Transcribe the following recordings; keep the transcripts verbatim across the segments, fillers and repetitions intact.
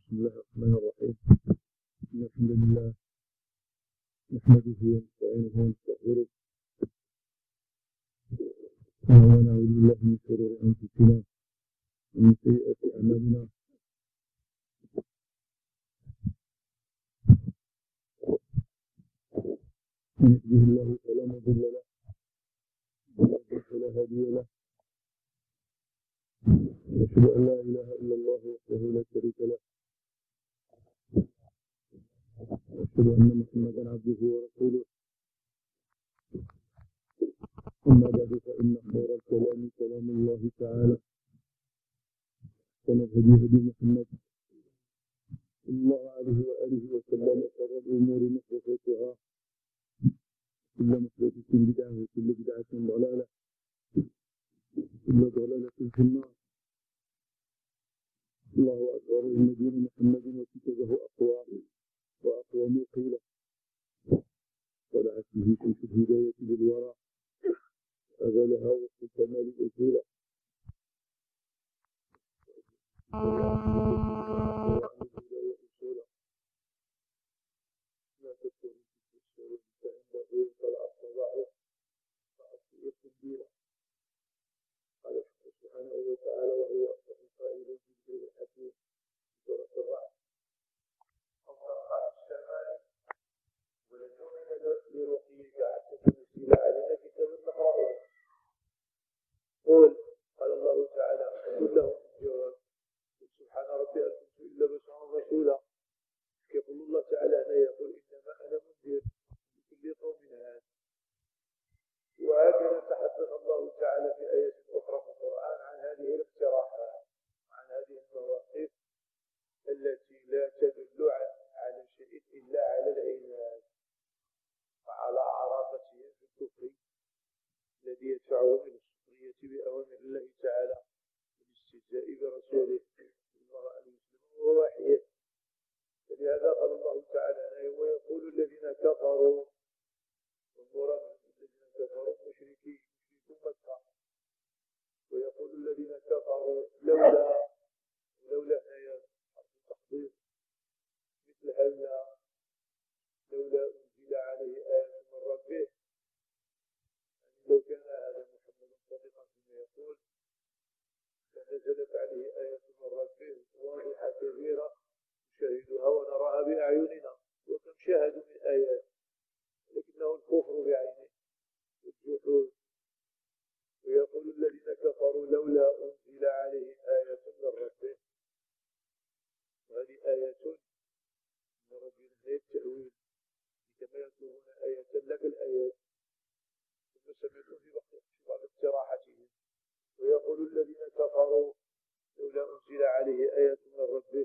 بسم الله الرحمن الرحيم. إن الحمد لله نحمده ونستعينه ونستغفره ونعوذ بالله من شرور أنفسنا ومن سيئات أعمالنا. من يهده الله فلا مضل له ومن يضلل فلا هادي له. أشهد أن لا إله إلا الله وحده لا شريك له، وأشهد أن محمدا عبده ورسوله. أما بعد، فإن خير الكلام كلام الله تعالى، وخير الهدي هدي محمد صلى الله عليه وآله وسلم. وشر الأمور محدثاتها، كل محدثة بدعة وكل بدعة ضلالة وكل ضلالة في النار. الله أكبر. إن دين محمد وكتابه أقوى وأقوم قيلا، طلعت به شمس الهداية بالورى، أغلها وسط الكمال الأصولا. لا تكون في الشهور فإنه طلع الصباح فأصير الدين. قال سبحانه وتعالى: وهو أصدق القائلين في ذكر الحكيم، سورة الرعد: أو ترقى السماء ولن نؤمن لرقيك حتى تنزل علينا كتابا نقرأه. قل قال الله تعالى: قل لهم الجواب: سبحان ربي هل كنت إلا بشرا رسولا. يقول الله تعالى هنا، يقول: إنما أنا منذر لكل قوم هاد. وهكذا تحدث الله تعالى في آية أخرى في القرآن عن هذه الاقتراحات، عن هذه المواقف التي لا تدل على شيء إلا على العناد وعلى عراقتهم في الكفر الذي يدفعهم إلى السخرية بأوامر الله تعالى والاستهزاء برسوله صلى الله عليه وسلم ووحيه. فلهذا قال الله تعالى: ويقول الذين كفروا، والمراد الذين كفروا مشركي مشركو مكة، ويقول الذين كفروا لولا لولا هي حرف تحضير مثل هذا، لولا أنزل عليه آية من ربه. يعني لو كان هذا محمد صادقا فيما يقول لنزلت عليه آية من ربه واضحة كبيرة نشاهدها ونراها بأعيننا. وكم شاهدوا من آيات، لكنه الكفر بعينه والجحود. ويقول الذين كفروا لولا أنزل عليه آية من ربه. وهذه آيات من ربنا، هي التأويل، كما يطلبون آية لك الآيات. ثم سمعتم في بعض اقتراحاتهم: ويقول الذين كفروا لولا أنزل عليه آية من ربه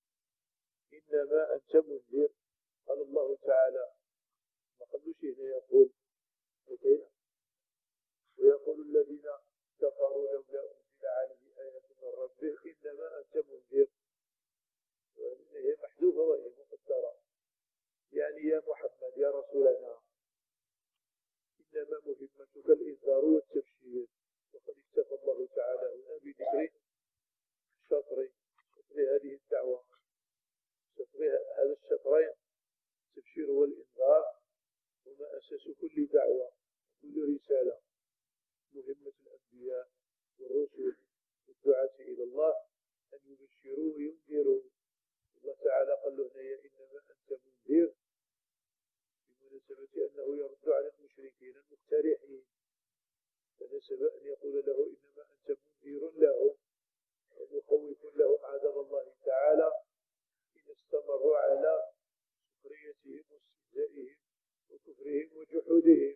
إنما أنت منذر. قال الله تعالى: ما قالوش هنا يقول وكينا. ويقول الذين كفروا لولا أنزل عليه آية من ربه إنما أنت منذر. وهي محذوفة وهي مقدرة، يعني يا محمد يا رسولنا إنما مهمتك الإنذار والتبشير. وقد اكتفى الله تعالى هنا بذكر شطر شطر هذه الدعوة، شطر هذا الشطرين، التبشير والإنذار، هما أساس كل دعوة وكل رسالة. مهمة الأنبياء والرسل والدعاة إلى الله أن يبشروا وينذروا. الله تعالى قال له: إنما أنت منذر، بمناسبة أنه يرد على المشركين المقترحين، فنسب أن يقول له: إنما أنت منذر لهم ومخوف لهم عذاب الله تعالى إن استمروا على سخريتهم واستهزائهم وكفرهم وجحودهم.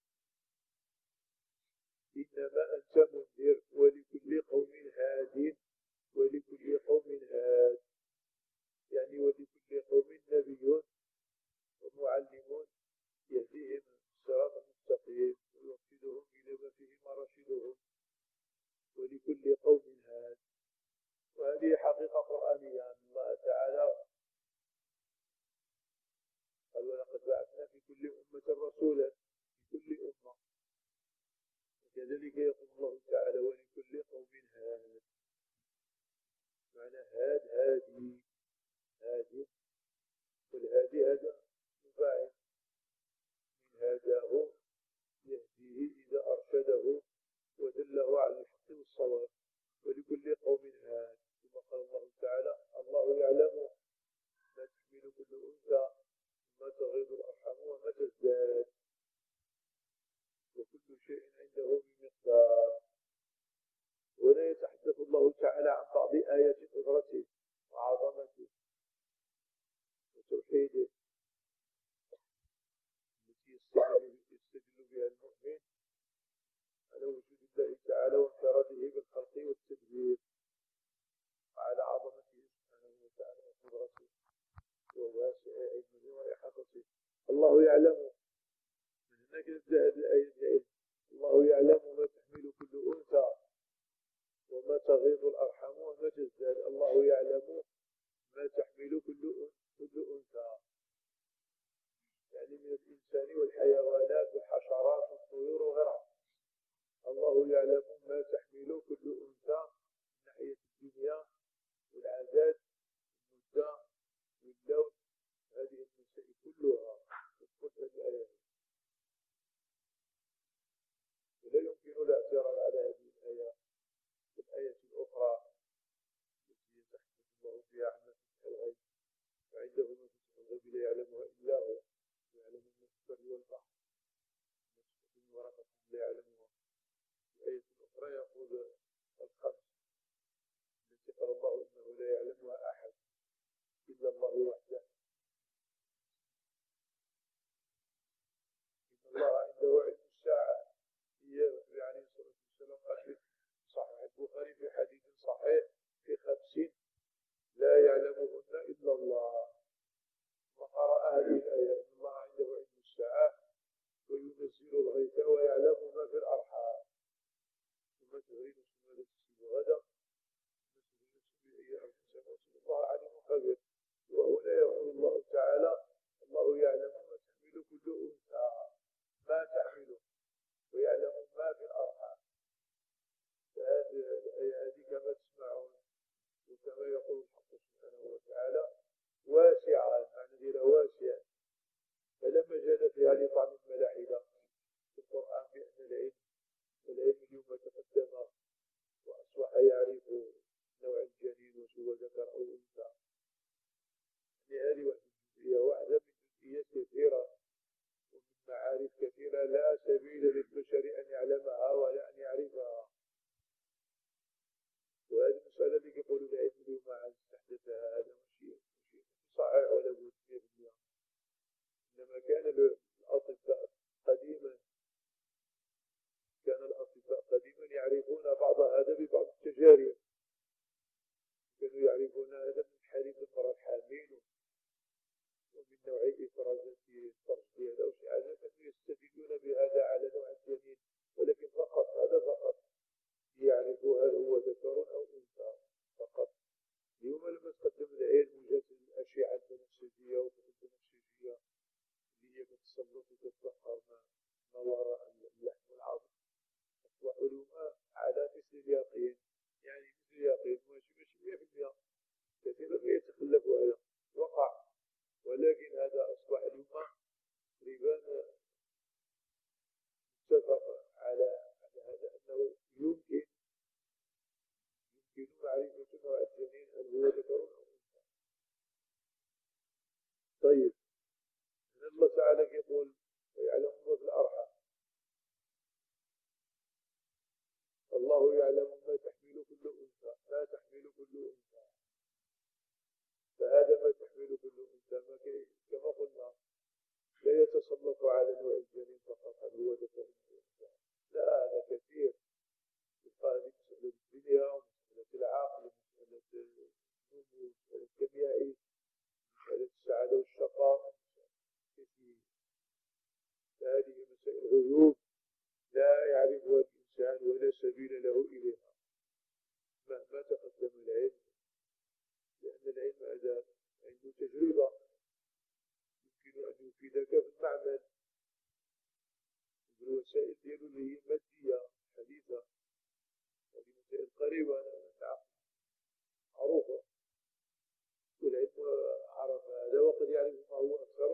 إنما أنت منذر ولكل قوم هاد، ولكل قوم هاد يعني ولكل قوم نبي ومعلم يهديهم الصراط المستقيم ويوصلهم إلى ما فيه مراشدهم. ولكل قوم هاد، وهذه حقيقة قرآنية عن الله تعالى. قال: ولقد بعثنا في كل أمة رسولا، في كل أمة. وكذلك يقول الله تعالى: ولكل قوم هاد، معنى هاد هادي، هذا مفاعل من هداه يهديه إذا أرشده ودله على الحق والصواب، ولكل قوم هاد. ثم قال الله تعالى: الله يعلم ما تحمل كل أنثى وما تغيض الأرحام وما تزداد وكل شيء عنده بمقدار. ولا يتحدث الله تعالى عن بعض آيات قدرته وعظمته وتوحيده التي يستدل بها المؤمن على وجود الله تعالى وانفراده بالخلق والتدبير وعلى عظمته سبحانه وتعالى وقدرته وواسع علمه وإحاطته. الله يعلم، من هناك نبدأ هذه الآية العلم. الله يعلم ما تحمل كل أنثى وما تغيض الأرحام وما تزداد. الله يعلم ما تحمل كل كل أنثى، يعني من الإنسان والحيوانات والحشرات والطيور وغيرها. الله يعلم ما تحمل كل أنثى من ناحية الدنيا والعدد والمدة واللون، هذه المسائل كلها تدخل في هذه الآية. ولا يمكن الاعتراض على هذه الآية في الآية الأخرى التي يتحدث الله فيها عن مفاتيح الغيب، وعنده مفاتيح الغيب لا يعلمها إلا هو، يعلم ما في البر والبحر، ما تسقط من ورقة لا يعلمها. في الآية الأخرى يقول الخمس التي قال الله إنه لا يعلمها أحد إلا الله وحده. إن الله عنده علم الساعة، هي يعني صلى الله عليه وسلم قال في صحيح البخاري في حديث صحيح في خمسين لا يعلمهن إلا الله. وقرأ هذه الآية: إن الله عنده علم الساعة وينزل الغيث ويعلم ما في الأرحام ثم تدري نفس ماذا تكسب غدا ثم تدري نفس بأي أرض تموت الله عليم خبير. وهنا يقول الله تعالى: الله يعلم ما تحمل كل أنثى، ما تحمله، ويعلم ما في الأرحام. فهذه الآية هذه كما تسمعون وكما يقول الحق سبحانه وتعالى واسعة، معنى ديالها واسع، فلا مجال فيها لطعن الملاحدة في القرآن بأن العلم العلم اليوم تقدم وأصبح يعرف نوع الجنين وهو ذكر أو أنثى. يعني هذه جزئية واحدة من جزئيات كثيرة ومن معارف كثيرة لا سبيل للبشر أن يعلمها ولا أن يعرفها. وهذه المسألة اللي يقولوا العلم اليوم عن استحدثها هذا ماشي صحيح ولا بد مية بالمية. إنما كان الأطباء قديما كان الأطباء قديما يعرفون بعض هذا ببعض التجارب. كانوا يعرفون هذا من حليب المرأة الحامل ومن نوع إفرازات الفرج ديالها وشي حاجة، كانوا يستدلون بهذا على نوع الجنين، ولكن فقط هذا فقط يعرفوا هل هو ذكر أو أنثى فقط. اليوم لما تقدم العلم وجات الأشعة البنفسجية والطب البنفسجية اللي هي كتسلط وتتبخر ما وراء اللحم والعظم، أصبح علماء على مثل اليقين. يعني مثل اليقين ماشي ماشي مية بالمية، كثيرا ما يتخلف هذا وقع، ولكن هذا أصبح علماء تقريبا متفق على هذا أنه يمكن يمكن معرفة نوع الجنين هل هو ذكر أو أنثى. طيب، الله تعالى يقول ويعلم ما في الأرحام. الله يعلم ما تحمل كل أنثى، ما تحمل كل أنثى. فهذا ما تحمل كل أنثى ما كما قلنا لا يتسلط على نوع الجنين فقط هل هو ذكر أو أنثى، لا، هذا كثير. يبقى هذه مسألة الدنيا ومسألة العقل ومسألة النمو ومسألة الكيميائي ومسألة السعادة والشقاء كثير. هذه مسائل غيوب لا يعرفها الإنسان ولا سبيل له إليها مهما تقدم العلم، لأن العلم هذا عنده تجربة يمكن أن يفيدك في المعمل بالوسائل ديالو اللي هي مادية حديثة. هذه مسائل قريبة معروفة والعلم عرف هذا وقد يعرف ما هو أكثر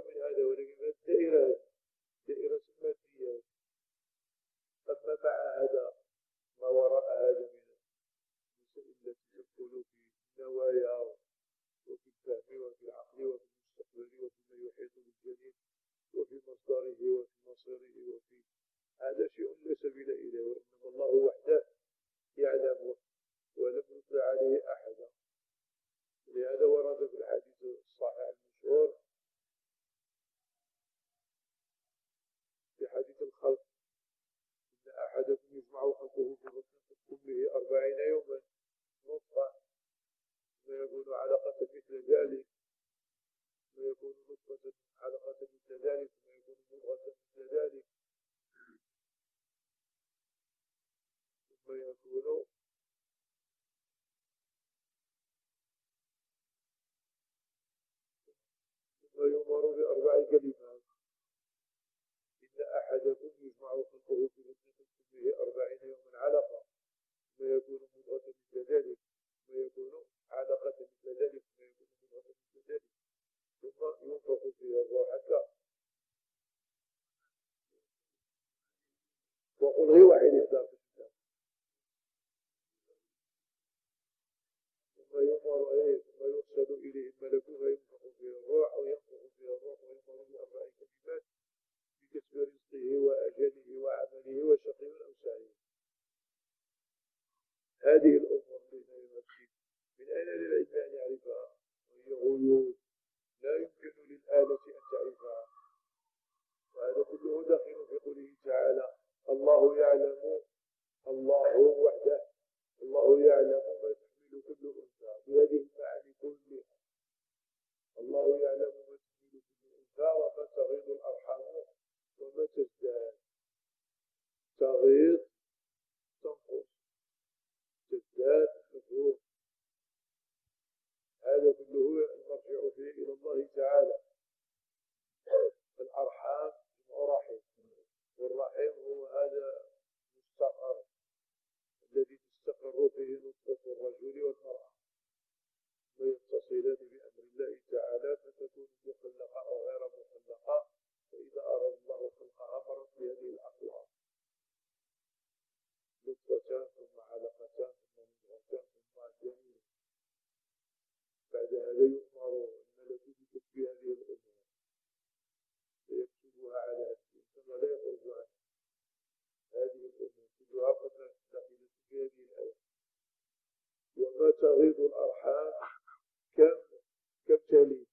نطفة علقة مثل ذلك ثم يكون مضغة مثل ذلك ثم يكون ثم يؤمر بأربع كلمات إن أحدكم يجمع خلقه في بطن أمه أربعين يوما علقة ثم يكون مضغة مثل ذلك ثم يكون علقة مثل ذلك ثم يكون مضغة مثل ذلك ثم ينفخ فيه الروح حتى وقل غير واحد إحدى ثم يؤمر إليه ثم يرسل إليه الملك فينفخ فيه الروح أو ينفخ فيه الروح ويؤمر بأربع كلمات بكسب رزقه وأجله وعمله وشقي أو سعيد. هذه الأمور بين المسجد من أين للعلم أن يعرفها؟ وهي غيوب لا يمكن للآلة أن تعرفها. وهذا كله داخل في قوله تعالى الله يعلم الله وحده الله يعلم ما تحمل كل أنثى بهذه المعاني كلها. الله يعلم ما تحمل كل أنثى وما تغيض الأرحام وما تزداد. تغيض تنقص تزداد مفهوم. هذا كله المرجع فيه إلى الله تعالى. الأرحام جمع رحم والرحم هو هذا مستقر الذي تستقر فيه نطفة الرجل والمرأة ويتصلان بأمر الله تعالى فتكون مخلقة أو غير مخلقة. فإذا أراد الله خلقها مرت بهذه الأقوام نطفتان ثم علقتان ثم مضغتان ثم جنين. بعد هذا يؤمر الملك بكتب هذه الأمور فيكتبها على هذه ثم لا يخرج عنها. هذه الأمور كلها قد دخلت في هذه الآية. وما تغيض الأرحام كم كم تلد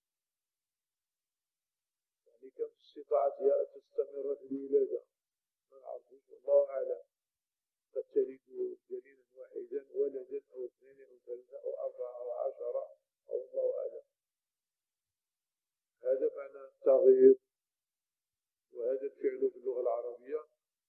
يعني كم استطاعتها أن تستمر في الولادة ما نعرفش الله أعلم. قد تلد جنينا واحدا ولدا أو اثنين أو ثلاثة أو أربعة أو عشرة أو الله أعلم. هذا معنى تغيض. وهذا الفعل في اللغة العربية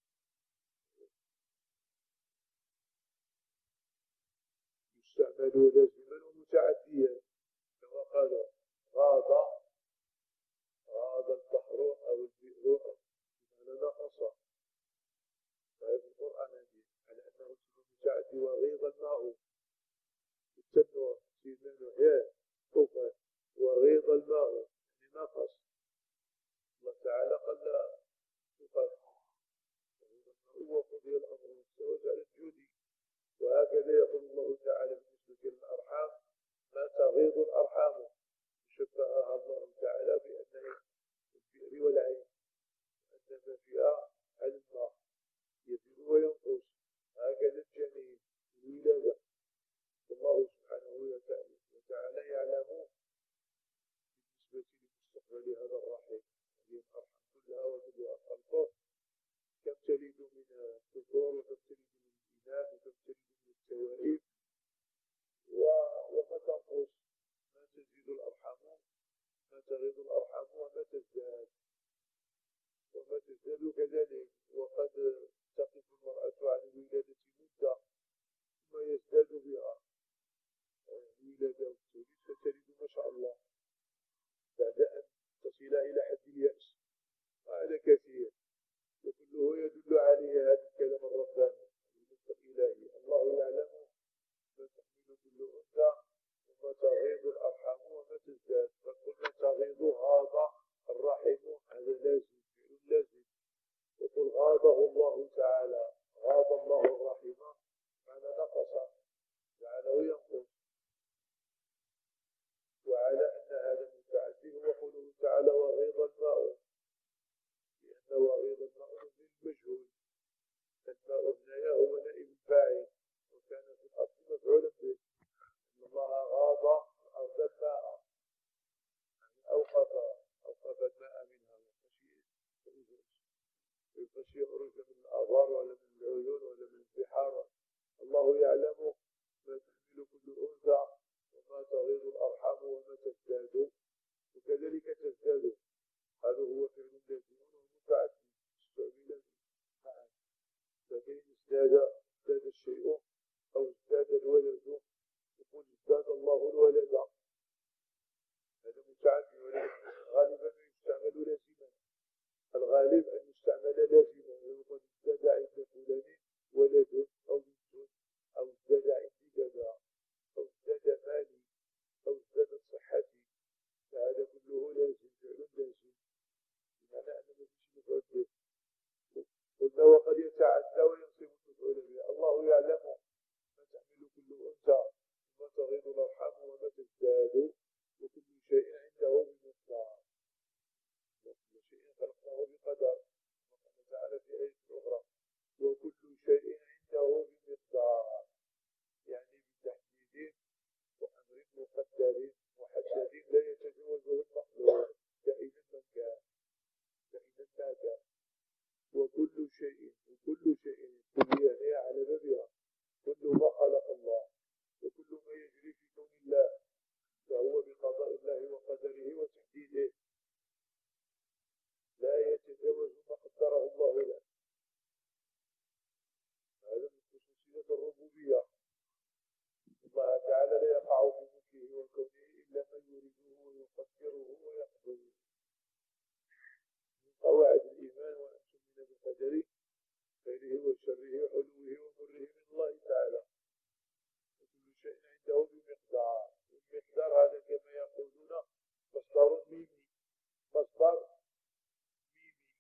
يستعمل لازما ومتعديا كما قال غاض غاض البحر أو البئر بمعنى نقص. فهذا القرآن هذه على أنه متعدي. وغيض الماء التنوى سيدنا نوح طوفان وغيض الماء يعني نقص. الله تعالى قال لا تقص وقضي الأمر واستوت على الجود. وهكذا يقول الله تعالى بالنسبة للأرحام ما تغيض الأرحام شبهها الله تعالى بأنها البئر والعين أن ما فيها على الماء يزيد وينقص. هكذا الجنين الولادة والله سبحانه وتعالى يعلم بالنسبة لمستقبل هذا الرحم هذه الأرحام كلها وكلها خلقه كم تلد من الذكور وكم تلد من الإناث وكم تلد من التوائب وما تنقص ما تزيد الأرحام ما تغيض الأرحام وما تزداد وما تزداد كذلك. وقد تقف المرأة عن الولادة مدة ثم يزداد بها الولادة والتوليد فتلد ما شاء الله بعد أن تصل إلى حد اليأس. وهذا كثير وكله يدل عليه هذا الكلام الرباني الإلهي الله يعلم ما تحمل كل أنثى وما تغيض الأرحام وما تزداد. فقلنا تغيض غاض الرحم هذا لازم فعل لازم. وقل غاضه الله تعالى غاض الله الرحم معنى نقص جعله ينقص. وعلى أن هذا متعدي هو قوله تعالى وغيض الماء لأن وغيض الماء للمجهول. الماء هنا هو نائب الفاعل وكان في الأصل مفعولا به. إن الله غاض الأرض الماء يعني أوقف أوقف الماء منها وخشي يخرج من الآبار ولا من العيون ولا من البحار. الله يعلم ما تحمل كل أنثى وما تغيض الأرحام وما تزداد وكذلك تزداد مصدر ميمي، مصدر ميمي،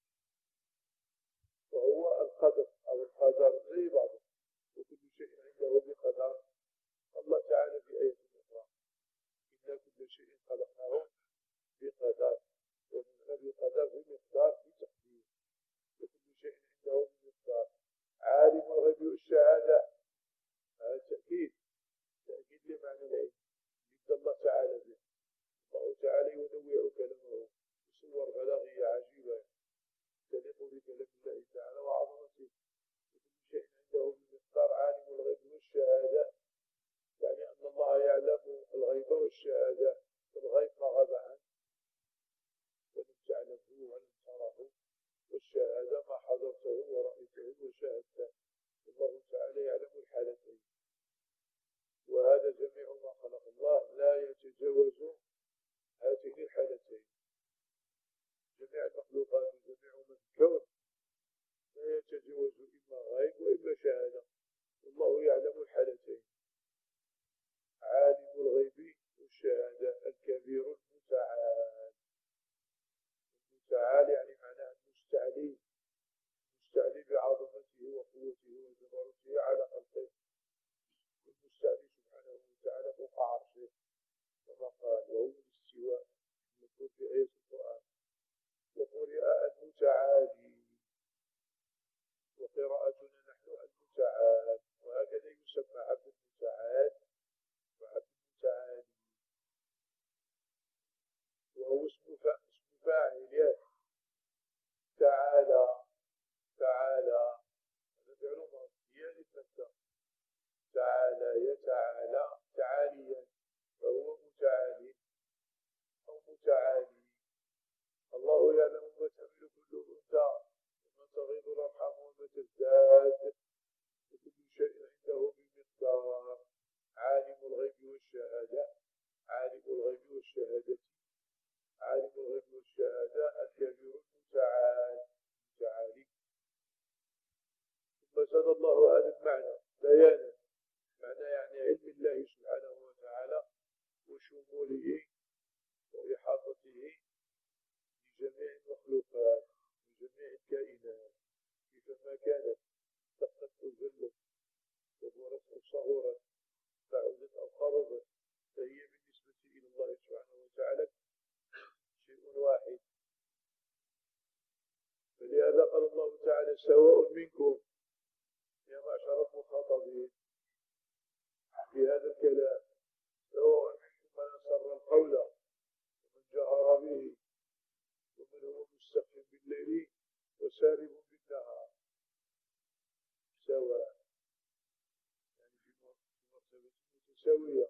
وهو القدر أو القدر زي بعضه، وكل شيء عنده بقدر. الله تعالى في آية أخرى: إنا كل شيء خلقناه بقدر، ومن بقدر بمقدار بتقدير، وكل شيء عنده بمقدار. عالم الغيب والشهادة، هذا تأكيد، تأكيد لمعنى العلم يبدأ الله تعالى به. الله تعالى ينوع كلامه بصور بلاغية عجيبة تليق بكلام الله تعالى وعظمته. وكل شيء عنده بمقدار. عالم الغيب والشهادة يعني أن الله يعلم الغيب والشهادة. الغيب ما غاب عنه ولم تعلمه ولم تره، والشهادة ما حضرته ورأيته وشاهدته. الله تعالى يعلم الحالتين، وهذا جميع ما خلق الله لا يتجاوز هاتين الحالتين. جميع المخلوقات وجميع من الكون لا يتجاوز إما غيب وإما شهادة، والله يعلم الحالتين. عالم الغيب والشهادة الكبير المتعال. المتعال يعني معناه المستعلي، المستعلي بعظمته وقوته وجبروته على خلقه، المستعلي سبحانه وتعالى فوق عرشه كما قال: وهو الاستواء المذكور في آية القرآن. وقرئ المتعالي، وقراءتنا نحن المتعال، وهكذا يسمى عبد المتعال وعبد المتعالي، وهو اسم فاعل. تعالى، تعالى هذا فعل ماضي للمبدأ. تعالى يتعالى تعاليا، فهو متعالي أو متعالي. الله يعلم ما تحمل كل أنثى وما تغيض الأرحام وما تزداد، وكل شيء عنده بمقدار. عالم الغيب والشهادة، عالم الغيب والشهادة، عالم الغيب والشهادة الكبير المتعال، متعالي. ثم زاد الله هذا المعنى بيانا، معنى يعني علم الله سبحانه وتعالى وشموله وإحاطته بجميع المخلوقات وجميع الكائنات، كيفما كانت دقت أو جلت، كبرت أو صغرت، بعدت أو قربت، فهي بالنسبة إلى الله سبحانه وتعالى شيء واحد. فلهذا قال الله تعالى: سواء منكم يا معشر المخاطبين في هذا الكلام، سواء منكم من أسر القول ومن جهر به، ومن هو مستخف بالليل وسارب بالنهار. سواء يعني في مرتبة متساوية.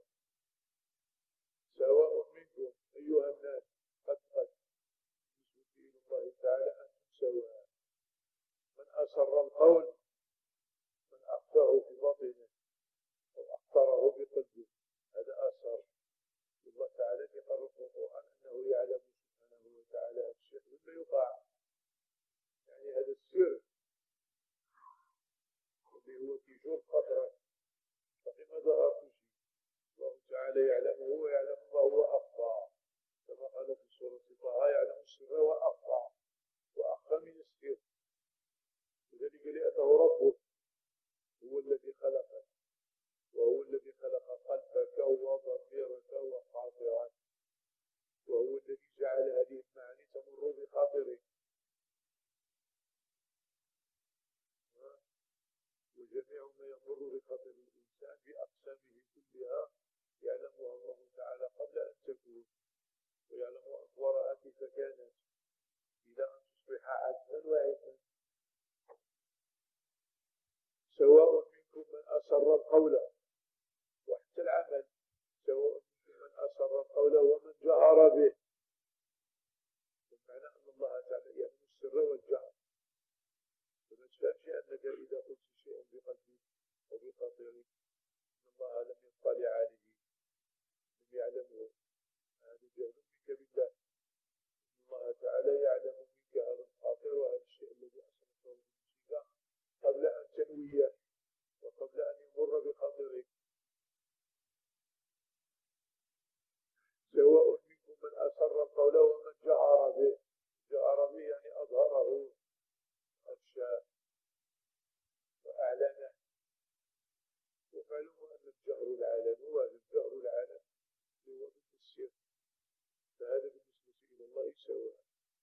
سواء منكم أيها الناس، قد قد بالنسبة إلى الله تعالى أنتم سواء. من أسر القول، من أخفاه في باطنه أو أخطره بقلبه، هذا أسر. الله تعالى يقرر في القرآن أنه يعلم سبحانه وتعالى هذا الشيء مما يقع، يعني هذا السر اللي هو في جوف قطرة فقيما ظهر كل شيء. الله تعالى يعلمه ويعلم ما هو أخفى، كما قال في سورة طه: يعلم السر وأخفى، وأخفى من السر. وذلك لأنه ربك هو الذي خلقك، وهو الذي خلق قلبك وضميرك وخاطرك، وهو الذي جعل هذه المعاني تمر بخاطرك. وجميع ما يمر بخاطر الإنسان بأقسامه كلها يعلمها الله تعالى قبل أن تكون، ويعلم أطوارها كيف كانت إلى أن تصبح عدلا وعلما. سواء منكم من أسر القول، وحتى العمل، سواء منكم من أسر القول ومن جهر به. بمعنى أن الله تعالى يعلم السر والجهر، فما تفهمش أنك إذا قلت شيئا بقلبك وبخاطرك أن الله لم يطلع عليه، لم يعلمه. هذا جهل منك بالله. الله تعالى يعلم منك هذا الخاطر وهذا الشيء الذي أسرته بنفسك قبل أن تنويه وقبل أن يمر بخاطرك. سواء منكم من أسر قوله ومن جهر به، جهر به يعني أظهره أفشاه وأعلنه. ومعلوم أن الجهر العلن هو الجهر العلن هو ضد السر، فهذا بالنسبة إلى الله سواء.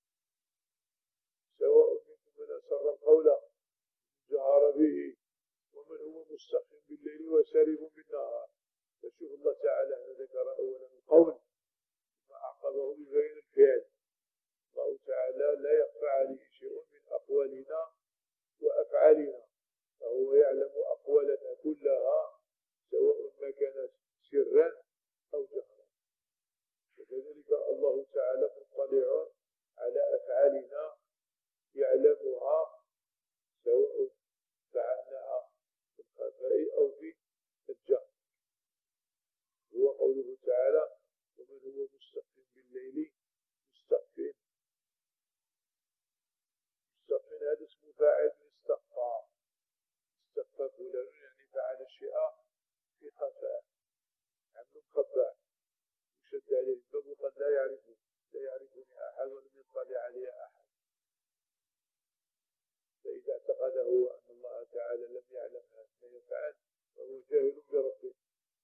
سواء منكم من أسر القول جهر به ومن هو مستخف بالليل وسارب بالنهار. فشوف الله تعالى ذكر أولا القول ثم أعقبه ببيان الفعل. الله تعالى لا يخفى عليه شيء من أقوالنا وأفعالنا، فهو يعلم أقوالنا كلها سواء ما كانت سرا أو جهرا. وكذلك الله تعالى مطلع على أفعالنا يعلمها سواء فعلناها في الخفاء أو في الجهر. هو قوله تعالى ومن هو مستخف بالليل. مستخف مستخف هذا اسم فاعل من استخفى. استخفى فلان يعني فعل الشيء في خفاء، عمل خفاء يشد عليه الباب وقد لا يعرفه، لا يعرفني أحد ولم يطلع عليه أحد. فإذا اعتقده أن الله تعالى لم يعلم ما يفعل فهو جاهل بربه.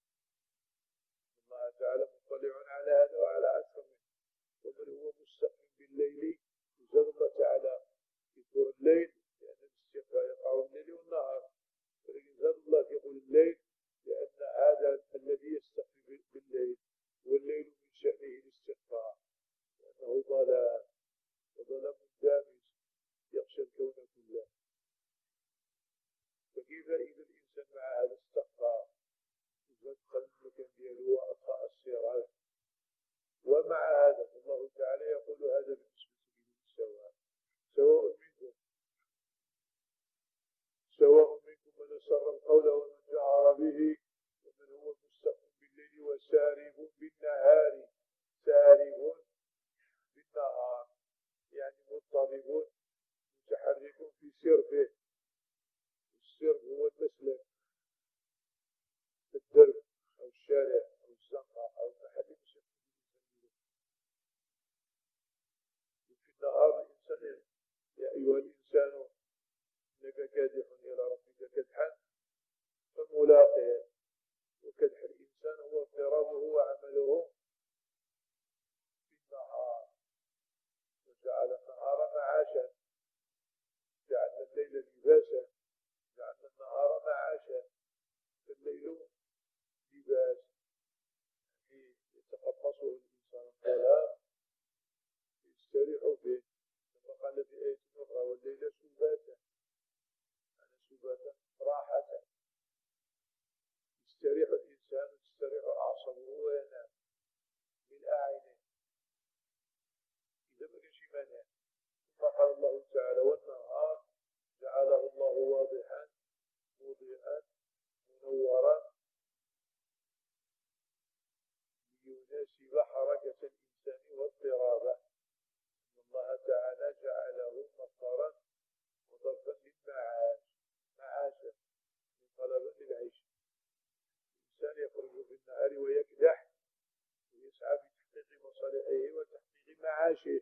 الله تعالى مطلع على هذا وعلى أكثر منه. ومن هو مستخف بالليل، يزال الله تعالى يذكر الليل لأن الاستخفاء يقع الليل والنهار، ولكن زاد الله يقول الليل لأن هذا الذي يستخفي بالليل والليل من شأنه الاستخفاء، لأنه ظلام وظلام دامج يغشى الكون كله. فكيف إذا الإنسان مع هذا استخفاء يدخل المكان دياله وأطفأ السراج؟ ومع هذا الله تعالى يقول هذا بالنسبة للسواء. سواء منكم سواء منكم من أسر القول ومن جهر به ومن هو مستخف بالليل وسارب بالنهار. سارب بالنهار يعني مضطرب متحرك في سربه. السرب هو المسلك، الدرب أو الشارع أو الزنقة أو المحل مشكل. في النهار الإنسان يا أيها الإنسان إنك كادح إلى ربك كدحا فملاقيه. وكدح الإنسان هو اضطرابه وعمله في النهار. وجعل النهار معاشا، جعلنا الليل لباسا، جعلنا النهار معاشا. فالليل لباس يتقمصه الإنسان الظلام يستريح به، كما قال في آية أخرى والليل سباتا، يعني سباتا راحة يستريح الإنسان وتستريح أعصابه وينام من أعينه إذا ما كانش مانع. ثم قال الله تعالى والنهار جعله الله واضحا مضيئا منورا ليناسب حركة الإنسان واضطرابه. إن الله تعالى جعله مصدرا وظرفا للمعاش، معاشا من طلبا للعيش. الإنسان يخرج في النهار ويكدح ويسعى في تحقيق مصالحه وتحقيق معاشه.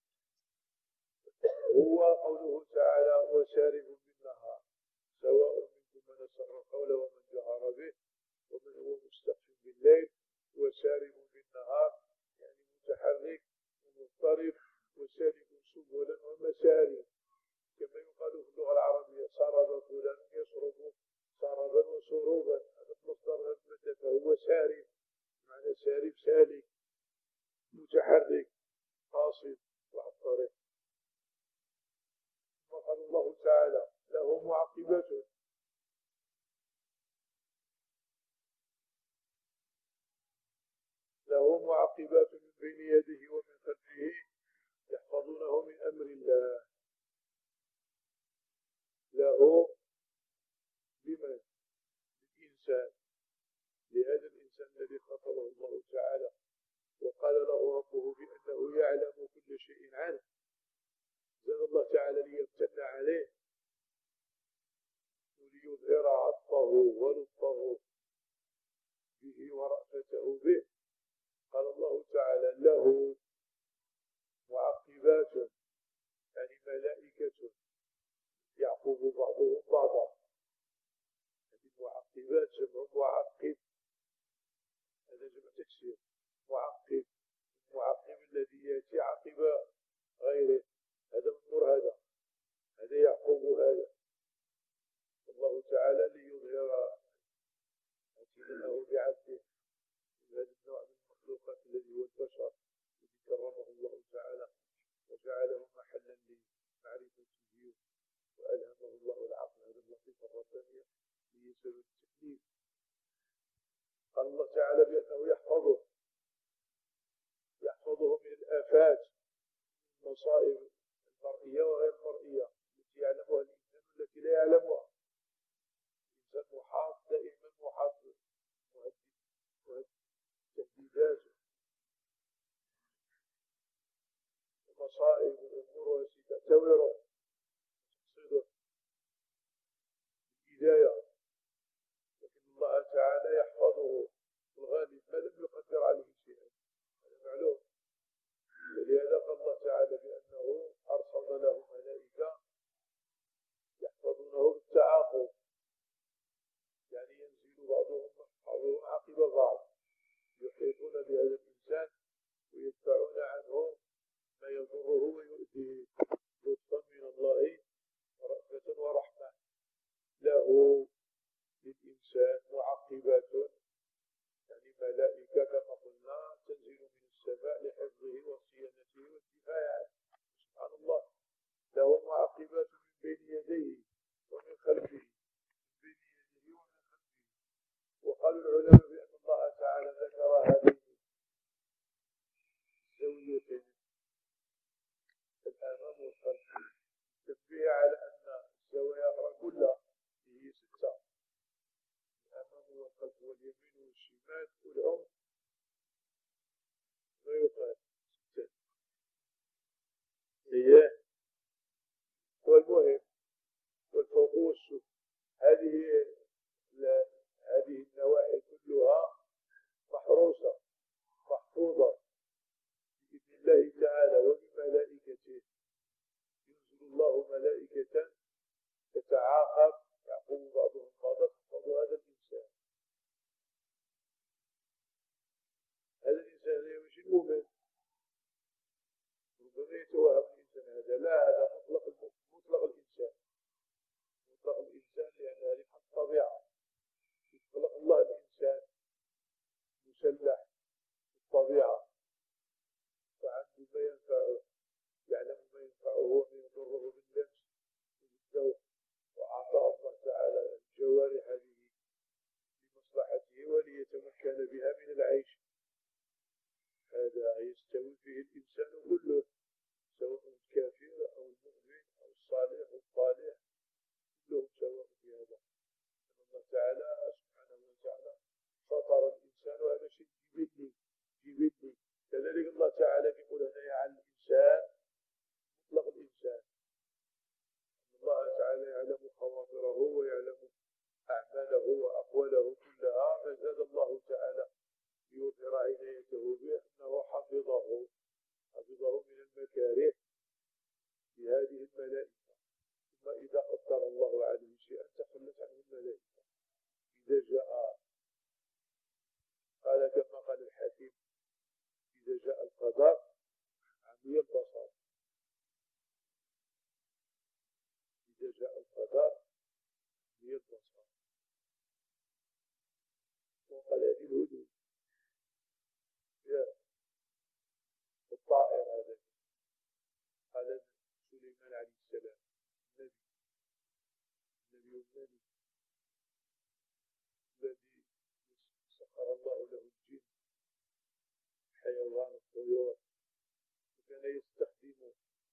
هو قوله تعالى وسارب بالنهار. سواء منكم من أسر القول ومن جهر به ومن هو مستخف بالليل وسارب بالنهار يعني متحرك ومضطرب وسالك سبلا ومسارب. كما يقال في اللغة العربية سرب فلان يسرب سربا وسروبا، هذا المصدر المادة فهو سارب، معنى سارب سالك متحرك قاصد على الطريق. وقال الله تعالى له معقبات له معقبات من بين يده ومن خلفه يحفظونه من أمر الله. له لمن؟ للإنسان، لهذا الإنسان الذي خطره الله تعالى وقال له ربه بأنه يعلم كل شيء عنه. زاد الله تعالى ليمتن عليه وليظهر عطفه ولطفه به ورأفته به. قال الله تعالى له معقبات يعني ملائكة يعقب بعضهم بعضا. هذه المعقبات جمع معقب، هذا جمع تكسير. معقب المعقب الذي يأتي عقب غيره، هذا مذكور، هذا هذا يعقب هذا. الله تعالى ليظهر امتنانه بعبده من هذا النوع من المخلوقات الذي هو البشر، الذي كرمه الله تعالى وجعله محلا لمعرفته، وألهمه الله العقل، هذا اللطيف الرباني لسبب التكليف. قال الله تعالى بأنه يحفظه يحفظه من الآفات، المصائب المرئية وغير المرئية التي يعلمها الإنسان والتي لا يعلمها. الإنسان محاط دائما، محاط تهديدات ومصائب وأمور التي تعتبره وتقصده بالهداية، لكن الله تعالى يحفظه في الغالب ما لم يقدر عليه شيئا، هذا معلوم. ولهذا قال الله تعالى بأنه أرسل له ملائكة يحفظونه بالتعاقب، يعني ينزل بعضهم بعضهم عقب بعض، يحيطون بهذا الإنسان ويدفعون عنه ما يضره ويؤذيه، لطفا من الله ورأفة ورحمة له للإنسان. معقبات يعني ملائكة كما قلنا تنزل من السماء لحفظه وصيانته والدفاع عنه. سبحان الله، له معقبات من بين يديه ومن خلفه، من بين يديه ومن خلفه. وقال العلماء بأن الله تعالى ذكر هذين الزاويتين الأمام والخلف تنبيه على أن الزوايا الأخرى كلها هي ستة، الأمام والخلف واليمين والشمال والعمق، ما يقال ستة. هي والمهم والفوق والسفل، هذه هذه النواحي كلها محروسة محفوظة بإذن الله تعالى وبملائكته. ينزل الله ملائكة تتعاقب يعقوب بعضهم بعضا تحفظ هذا الإنسان. هذا الإنسان هذا مش المؤمن، ربما يتوهم الإنسان هذا، لا، هذا مطلق مطلق الإنسان، مطلق الإنسان، لأن هذه حق الطبيعة. خلق الله الإنسان مسلح بالطبيعة، وعنده ما ينفعه، يعلم ما ينفعه وما يضره باللمس وبالذوق، وأعطى الله تعالى الجوارح هذه لمصلحته وليتمكن بها من العيش. هذا يستوي فيه الإنسان كله، سواء الكافر أو المؤمن أو الصالح والصالح، كلهم سواء في هذا. الله تعالى سبحانه وتعالى فطر الإنسان، وهذا شيء جبلي جبلي. كذلك الله تعالى يقول هنا عن الإنسان مطلق الإنسان، الله تعالى يعلم خواطره ويعلم أعماله وأقواله كلها، فزاد الله تعالى ليظهر عنايته به أنه حفظه حفظه من المكاره بهذه الملائكة. ثم إذا قدر الله عليه شيئا تخلت عنه الملائكة. إذا جاء، قال كما قال الحكيم، إذا جاء القدر عمي البصر، إذا جاء القدر عمي البصر. وقال هذه الهدوء يا الطائر هذا، قال سليمان عليه السلام النبي النبي النبي الذي سخر الله له الجن حيوان الطيور وكان يستخدمه.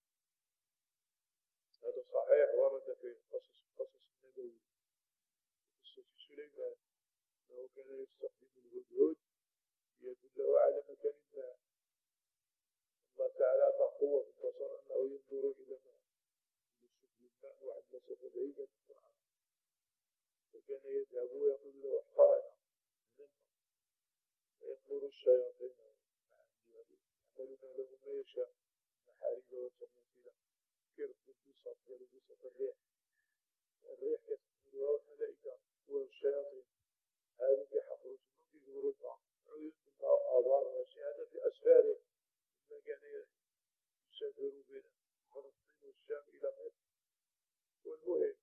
هذا صحيح، ورد في قصص قصص النبوي قصة سليمان أنه كان يستخدم الهدهد ليدله على مكان ما. الله تعالى أعطى قوة في البصر أنه ينظر إلى ما يسكن الماء وعن مسافة بعيدة القرآن، وكان يذهب ويقول له احترنا ويأمر الشياطين يعملون له ما يشاء المحارب والتماثيل كيربطوا البسط ديالو بسط الريح الريح كتحملوها الملائكة والشياطين هادو كيحفروا تما كيجبروا الماء عيون الماء وآبار وماشي هذا في أسفاره لما كان يسافروا بين فلسطين والشام إلى مصر. والمهم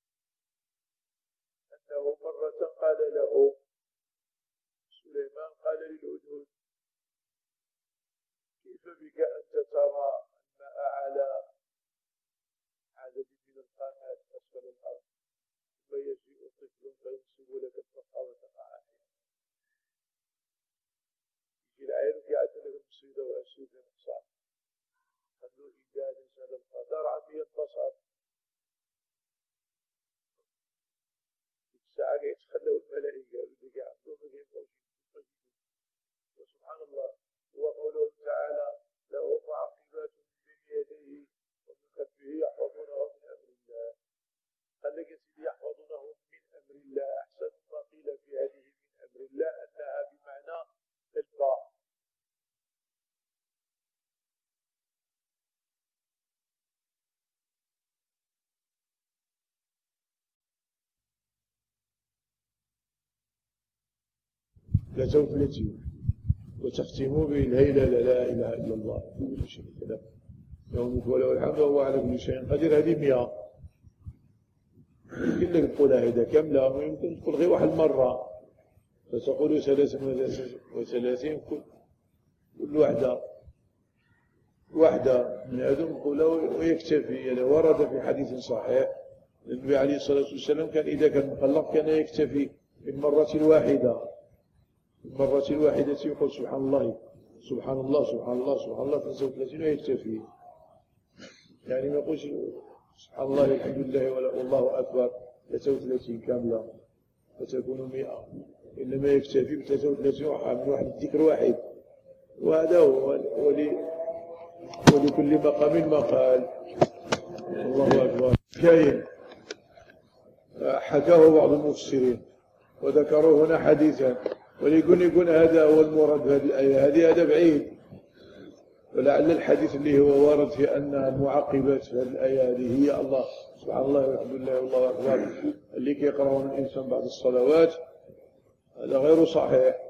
أنه مرة قال له سليمان قال للهدهد كيف بك أنت ترى الماء على عدد من القامات أسفل الأرض ثم يجيء طفل فينسب لك الفقه وتقع فيه يجي العين ويعد لك المصيدة وأسود المصاب خلوا إذا نزل القدر عمي البصر الساعة يتخلوا الملائكة اللي عندهم يبقوا وسبحان الله وقوله تعالى له معقبات من يديه ومن خلفه يحفظونه من أمر الله. قال لك سيدي يحفظونه من أمر الله أحسن ما قيل في هذه من أمر الله أنها بمعنى الباء ثلاثة وثلاثين وتختموا بالهيلة لا إله إلا الله كل شيء كذا يوم وله الحمد وهو على كل شيء قدير. هذه مئة يمكن لك تقولها هذا كاملة ويمكن تقول غير واحد مرة فتقول ثلاثة وثلاثين كل كل واحدة واحدة من هذول نقولها ويكتفي. يعني ورد في حديث صحيح النبي عليه الصلاة والسلام كان إذا كان مقلق كان يكتفي بالمرة الواحدة المرة الواحدة يقول سبحان الله سبحان الله سبحان الله سبحان الله ثلاثة وثلاثين ويكتفي. يعني ما يقولش سبحان الله الحمد لله والله أكبر ثلاثة وثلاثين كاملة فتكون مئة إنما يكتفي ب ثلاثة وثلاثين من واحد الذكر واحد. وهذا هو ولي ولكل مقام مقال. الله أكبر. كاين حكاه بعض المفسرين وذكروا هنا حديثا وليكون يكون هذا هو المراد بهذه الآية. هذه هذا بعيد ولعل الحديث اللي هو وارد في أن المعقبات في هذه الآية هذه هي الله سبحان الله والحمد لله والله أكبر اللي كيقرأون الإنسان بعد الصلوات هذا غير صحيح.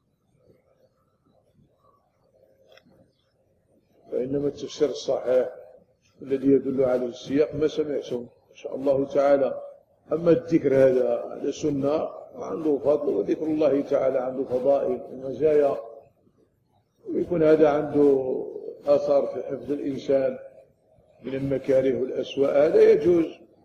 فإنما التفسير الصحيح الذي يدل على السياق ما سمعتم إن شاء الله تعالى. أما الذكر هذا هذا سنة وعنده فضل وذكر الله تعالى عنده فضائل ومزايا ويكون هذا عنده أثر في حفظ الإنسان من المكاره والأسواء هذا يجوز.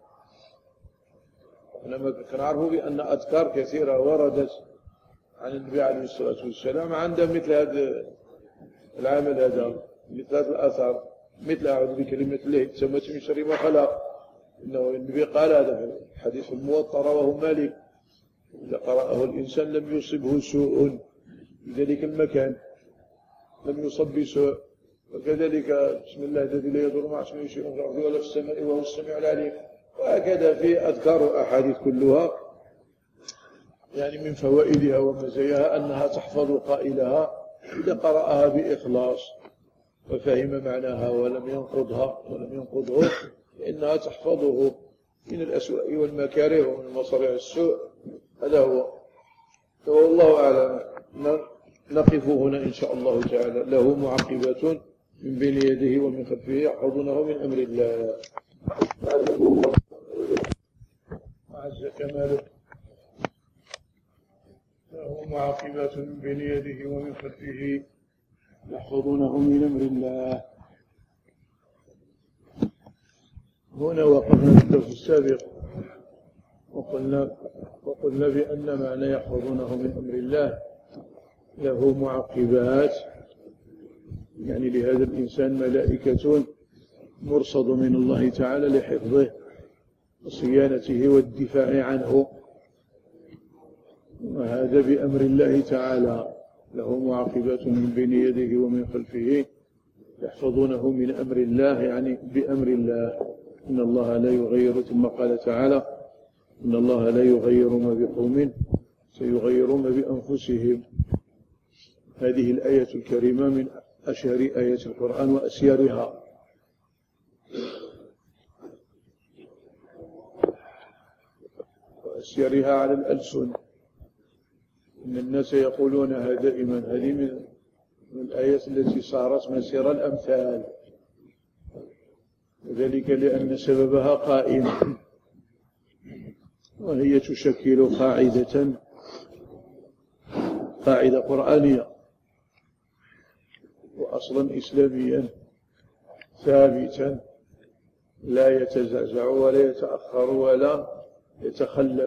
لما كنعرفوا بأن أذكار كثيرة وردت عن النبي عليه الصلاة والسلام عنده مثل هذا العمل هذا مثل هذا الأثر مثل أعوذ بكلمة الله التامة من شر ما خلق إنه النبي قال هذا في الحديث الموطأ رواه مالك إذا قرأه الإنسان لم يصبه سوء في ذلك المكان لم يصب بسوء. وكذلك بسم الله الذي لا يضر مع اسمه شيء في الأرض ولا في السماء وهو السميع العليم. وهكذا في أذكار الأحاديث كلها يعني من فوائدها ومزاياها أنها تحفظ قائلها إذا قرأها بإخلاص وفهم معناها ولم ينقضها ولم ينقضه فإنها تحفظه من الأسواء والمكاره ومن مصارع السوء. هذا هو والله أعلم. نقف هنا إن شاء الله تعالى. له معقبات من بين يديه ومن خلفه يحفظونه من أمر الله عز كماله. له معقبات من بين يديه ومن خلفه يحفظونه من أمر الله. هنا وقفنا في الدرس السابق وقلنا وقلنا بأن معنى يحفظونه من أمر الله له معقبات يعني لهذا الإنسان ملائكة مرصد من الله تعالى لحفظه وصيانته والدفاع عنه وهذا بأمر الله تعالى. له معقبات من بين يديه ومن خلفه يحفظونه من أمر الله يعني بأمر الله. إن الله لا يغير ثم قال تعالى إن الله لا يغير ما بقوم سيغيرون بأنفسهم. هذه الآية الكريمة من أشهر آيات القرآن وأسيرها وتأثيرها على الألسن. إن الناس يقولونها دائما. هذه من الآيات التي صارت مسير الأمثال، وذلك لأن سببها قائم، وهي تشكل قاعدة قاعدة قرآنية وأصلا إسلاميا ثابتا لا يتزعزع ولا يتأخر ولا يتخلف،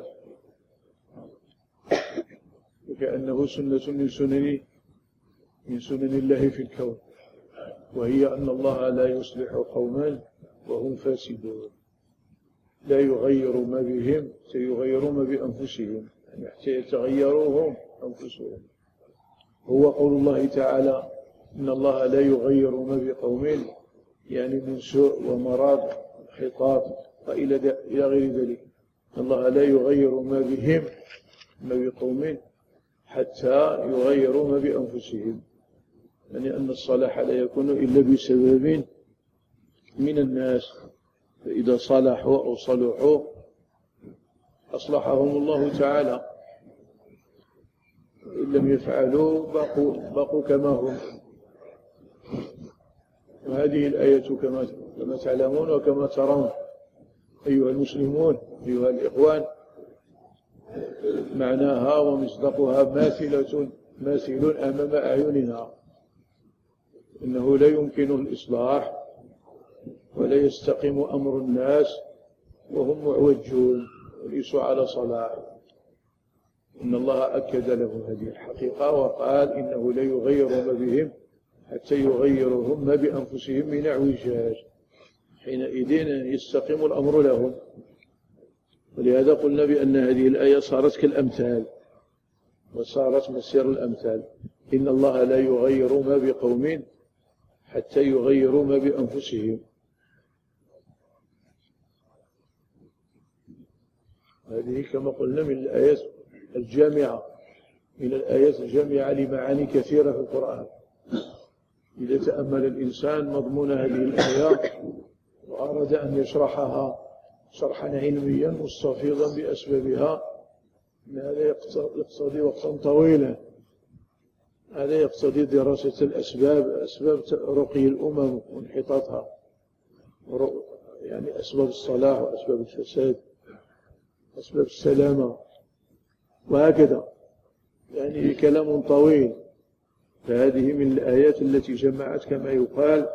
وكأنه سنة من سنن من سنن الله في الكون، وهي أن الله لا يصلح قوما وهم فاسدون، لا يغير ما بهم سيغير ما بأنفسهم، يعني حتى يتغيروا هم أنفسهم. هو قول الله تعالى إن الله لا يغير ما بقوم، يعني من سوء ومرض خطاب وإلى غير ذلك. الله لا يغير ما بهم ما بقوم حتى يغيروا ما بأنفسهم، يعني أن الصلاح لا يكون إلا بسبب من الناس، فإذا صلحوا أو صلحوا أصلحهم الله تعالى، وإن لم يفعلوا بقوا, بقوا كما هم. وهذه الآية كما كما تعلمون وكما ترون أيها المسلمون أيها الإخوان، معناها ومصدقها ماثلة ماثل أمام أعيننا. إنه لا يمكن الإصلاح ولا يستقيم أمر الناس وهم معوجون وليسوا على صلاح. إن الله أكد له هذه الحقيقة وقال إنه لا يغير ما بهم حتى يغيروا هم ما بأنفسهم من اعوجاج، حينئذ يستقيم الأمر لهم. ولهذا قلنا بأن هذه الآية صارت كالأمثال وصارت مسير الأمثال. إن الله لا يغير ما بقوم حتى يغيروا ما بأنفسهم. هذه كما قلنا من الآيات الجامعة من الآيات الجامعة لمعاني كثيرة في القرآن. إذا تأمل الإنسان مضمون هذه الآية وأراد أن يشرحها شرحا علميا مستفيضا بأسبابها، هذا يقتضي وقتا طويلا. هذا يقتضي دراسة الأسباب، أسباب رقي الأمم وانحطاطها، يعني أسباب الصلاح وأسباب الفساد، أسباب السلامة، وهكذا، يعني كلام طويل. فهذه من الآيات التي جمعت كما يقال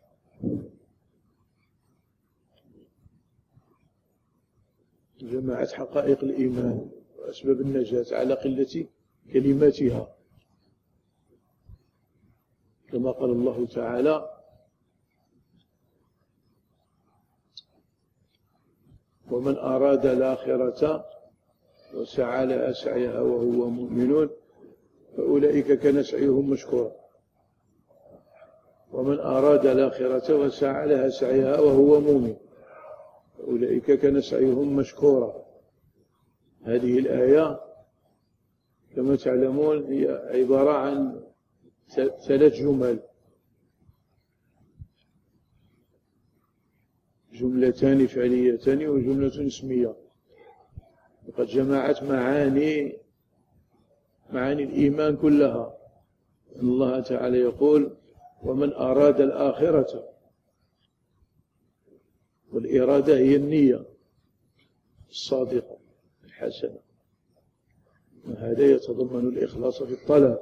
جمعت حقائق الإيمان وأسباب النجاة على قلة كلماتها، كما قال الله تعالى: ومن أراد الآخرة وسعى لها سعيها وهو مؤمن فأولئك كان سعيهم مشكورا. ومن أراد الآخرة وسعى لها سعيها وهو مؤمن فأولئك كان سعيهم مشكورا. هذه الآية كما تعلمون هي عبارة عن ثلاث جمل، جملتان فعليتان وجملة اسمية، وقد جمعت معاني معاني الإيمان كلها. إن الله تعالى يقول: ومن أراد الآخرة، والإرادة هي النية الصادقة الحسنة، وهذا يتضمن الإخلاص في الطلب.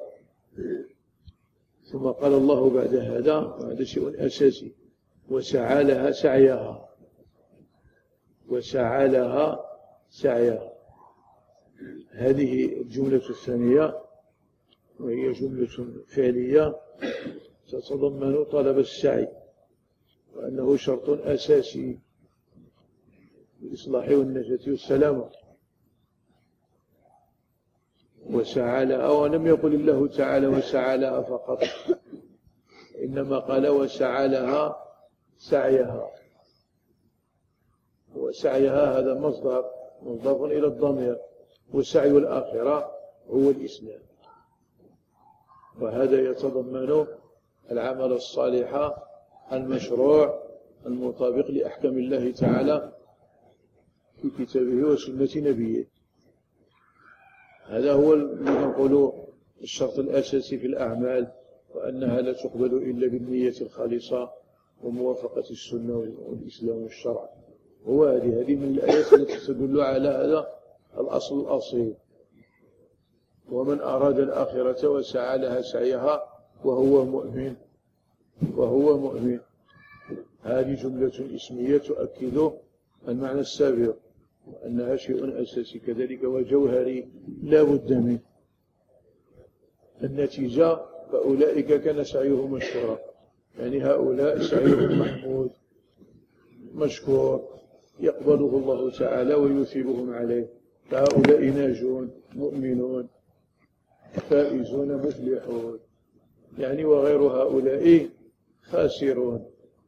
ثم قال الله بعد هذا، وهذا شيء أساسي: وسعى لها سعيها، وسعى لها سعيها. هذه الجملة الثانية وهي جملة فعلية تتضمن طلب السعي، وأنه شرط أساسي للإصلاح والنجاة والسلامة. وسعى لها، ولم يقل الله تعالى وسعى لها فقط، إنما قال وسعى لها سعيها. وسعيها هذا مصدر مضاف إلى الضمير، وسعي الآخرة هو الإسلام، وهذا يتضمن العمل الصالح المشروع المطابق لأحكام الله تعالى في كتابه وسنة نبيه. هذا هو الذي نقول الشرط الأساسي في الأعمال، وأنها لا تقبل إلا بالنية الخالصة وموافقة السنة والإسلام والشرع. وهذه هذه من الآيات التي تدل على هذا الأصل الأصيل. ومن أراد الآخرة وسعى لها سعيها وهو مؤمن وهو مؤمن. هذه جملة اسمية تؤكد المعنى السابق، وأنها شيء أساسي كذلك وجوهري لا بد منه. النتيجة فأولئك كان سعيهم مشكورا، يعني هؤلاء سعيهم محمود مشكور يقبله الله تعالى ويثيبهم عليه. فهؤلاء ناجون مؤمنون فائزون مفلحون، يعني وغير هؤلاء خاسرون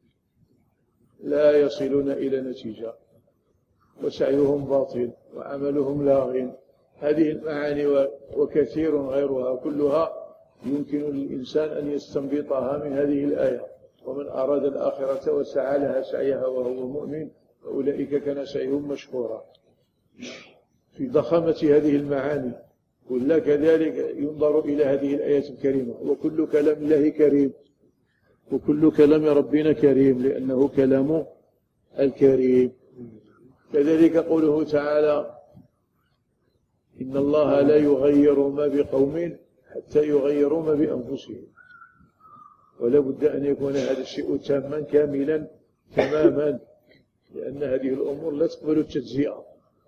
لا يصلون إلى نتيجة وسعيهم باطل وعملهم لاغ. هذه المعاني وكثير غيرها كلها يمكن للإنسان أن يستنبطها من هذه الآية. ومن أراد الآخرة وسعى لها سعيها وهو مؤمن فأولئك كان سعيهم مشكورا. في ضخامة هذه المعاني ولا كذلك ينظر إلى هذه الآية الكريمة. وكل كلام الله كريم، وكل كلام ربنا كريم لأنه كلام الكريم. كذلك قوله تعالى إن الله لا يغير ما بقوم حتى يغيروا ما بأنفسهم. ولا بد أن يكون هذا الشيء تاما كاملا تماما، لأن هذه الأمور لا تقبل التجزئة.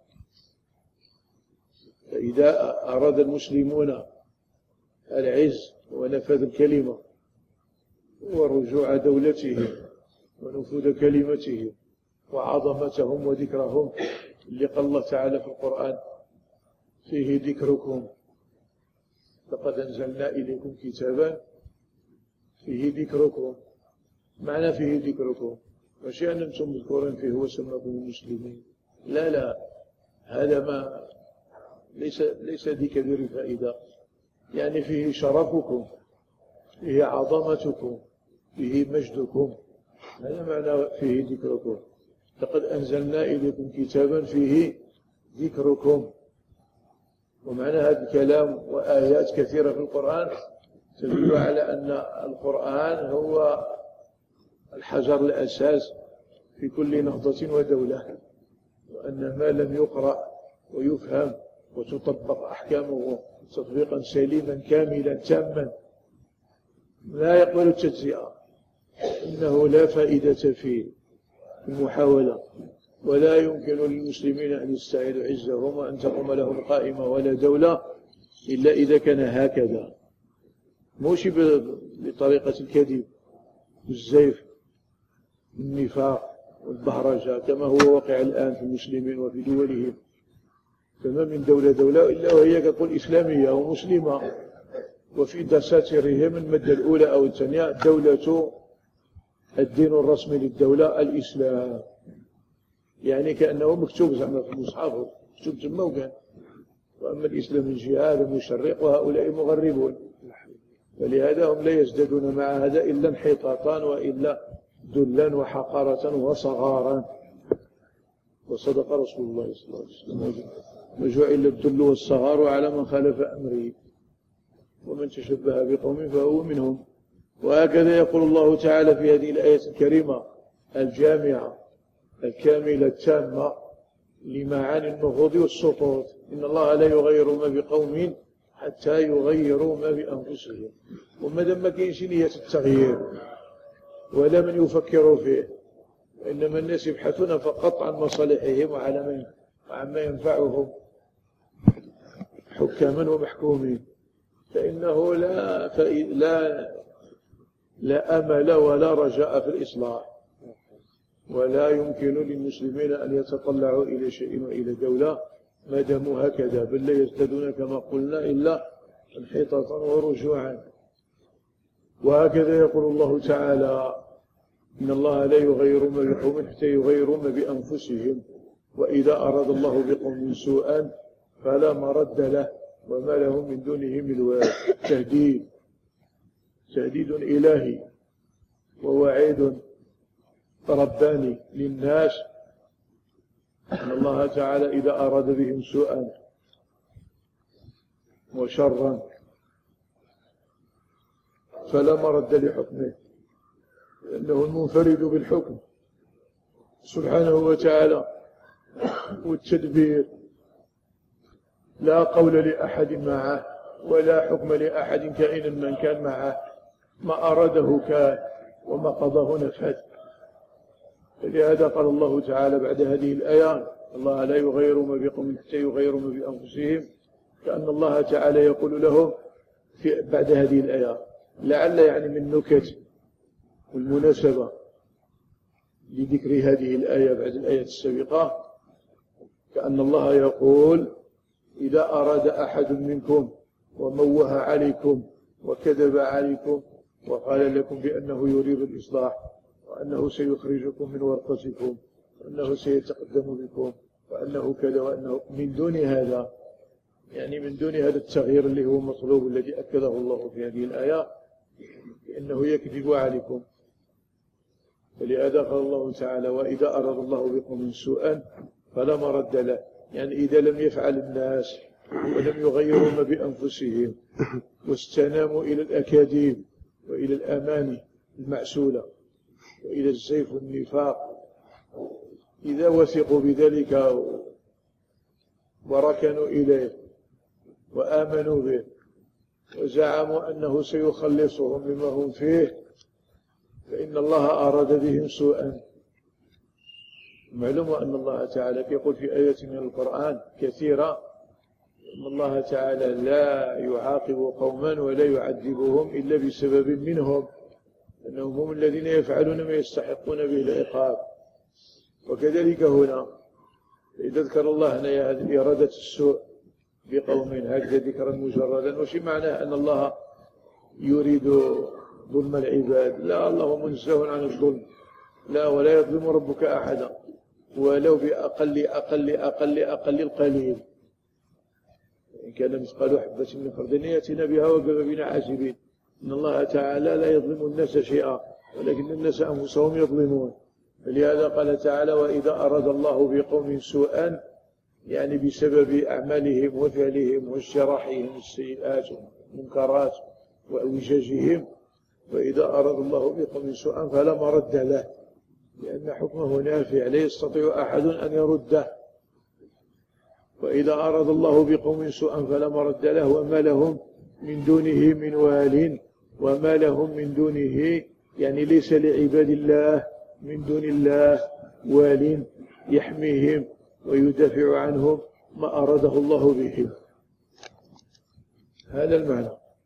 فإذا أراد المسلمون العز ونفاذ الكلمة ورجوع دولتهم ونفوذ كلمتهم وعظمتهم وذكرهم، اللي قال الله تعالى في القرآن فيه ذكركم لقد أنزلنا إليكم كتابا فيه ذكركم. معنى فيه ذكركم ماشي أن أنتم مذكورين فيه وسماكم المسلمين، لا لا، هذا ما ليس ليس ذي كبير فائدة. يعني فيه شرفكم، فيه عظمتكم، فيه مجدكم، هذا معنى فيه ذكركم. لقد أنزلنا إليكم كتابا فيه ذكركم. ومعنى هذا الكلام وآيات كثيرة في القرآن تدل على أن القرآن هو الحجر الأساس في كل نهضة ودولة، وأن ما لم يقرأ ويفهم وتطبق أحكامه تطبيقا سليما كاملا تاما لا يقبل التجزئة. إنه لا فائدة فيه المحاولة، ولا يمكن للمسلمين أن يستعيدوا عزهم وأن تقوم لهم قائمة ولا دولة إلا إذا كان هكذا، موش بطريقة الكذب والزيف والنفاق والبهرجة كما هو واقع الآن في المسلمين وفي دولهم. فما من دولة دولة إلا وهي كقول إسلامية ومسلمة، وفي دساتيرهم المادة الأولى أو الثانية دولة الدين الرسمي للدولة الإسلام، يعني كأنه مكتوب زعما في المصحف مكتوب تما وكان. وأما الإسلام من جهة هذا مشرق وهؤلاء مغربون، فلهذا هم لا يزدادون مع هذا إلا انحطاطا وإلا ذلا وحقارة وصغارا. وصدق رسول الله صلى الله عليه وسلم وجعل الذل والصغار على من خالف أمره ومن تشبه بقوم فهو منهم. وهكذا يقول الله تعالى في هذه الآية الكريمة الجامعة الكاملة التامة لمعاني النهوض والسقوط: إن الله لا يغير ما بقوم حتى يغيروا ما بأنفسهم. وما دام ما كاينش نية التغيير ولا من يفكر فيه، وإنما الناس يبحثون فقط عن مصالحهم وعلى من وعما ينفعهم حكاما ومحكومين، فإنه لا لا لا أمل ولا رجاء في الإصلاح. ولا يمكن للمسلمين أن يتطلعوا إلى شيء وإلى دولة ما داموا هكذا، بل لا يزدادون كما قلنا إلا انحطاطا ورجوعا. وهكذا يقول الله تعالى: إن الله لا يغير ما بقوم حتى يغيروا ما بأنفسهم، وإذا أراد الله بقوم سوءا فلا مرد له وما لهم من دونه من وال. تهديد تهديد إلهي ووعيد رباني للناس أن الله تعالى إذا أراد بهم سوءا وشرا فلا مرد لحكمه، لأنه المنفرد بالحكم سبحانه وتعالى والتدبير، لا قول لأحد معه ولا حكم لأحد كائنا من كان معه، ما أراده كان وما قضاه نفذ. فلهذا قال الله تعالى بعد هذه الآية: الله لا يغير ما بقوم حتى يغيروا ما بأنفسهم، كأن الله تعالى يقول لهم في بعد هذه الآية، لعل يعني من نكت والمناسبة لذكر هذه الآية بعد الآية السابقة، كأن الله يقول: إذا أراد أحد منكم وموه عليكم وكذب عليكم وقال لكم بأنه يريد الإصلاح وأنه سيخرجكم من ورطتكم وأنه سيتقدم بكم وأنه كذا وأنه، من دون هذا، يعني من دون هذا التغيير اللي هو مطلوب الذي أكده الله في هذه الآية، بأنه يكذب عليكم. فلهذا قال الله تعالى: وإذا أراد الله بقوم سوءا فلا مرد له، يعني إذا لم يفعل الناس ولم يغيروا ما بأنفسهم واستناموا إلى الأكاذيب وإلى الأماني المعسولة وإلى الزيف والنفاق، إذا وثقوا بذلك وركنوا إليه وآمنوا به وزعموا أنه سيخلصهم مما هم فيه، فإن الله أراد بهم سوءا. معلوم أن الله تعالى يقول في آية من القرآن كثيرة أن الله تعالى لا يعاقب قوما ولا يعذبهم إلا بسبب منهم، أنهم هم الذين يفعلون ما يستحقون به العقاب. وكذلك هنا إذا ذكر الله هنا إرادة السوء بقوم هكذا ذكرا مجردا، وش معناه أن الله يريد ظلم العباد؟ لا، الله منزه عن الظلم، لا، ولا يظلم ربك أحدا ولو بأقل أقل أقل أقل القليل، إن كان مثقال حبة من خردل يأتينا بها وكفى بنا حاسبين. إن الله تعالى لا يظلم الناس شيئا ولكن الناس أنفسهم يظلمون. فلهذا قال تعالى: وإذا أراد الله بقوم سوءا، يعني بسبب أعمالهم وفعلهم واجتراحهم السيئات والمنكرات وأوجاجهم، وإذا أراد الله بقوم سوءا فلا مرد له، لأن حكمه نافع لا يستطيع أحد أن يرده. وإذا أراد الله بقوم سوءا فلا مرد له وما لهم من دونه من وال، وما لهم من دونه يعني ليس لعباد الله من دون الله وال يحميهم ويدافع عنهم ما أراده الله بهم. هذا المعنى،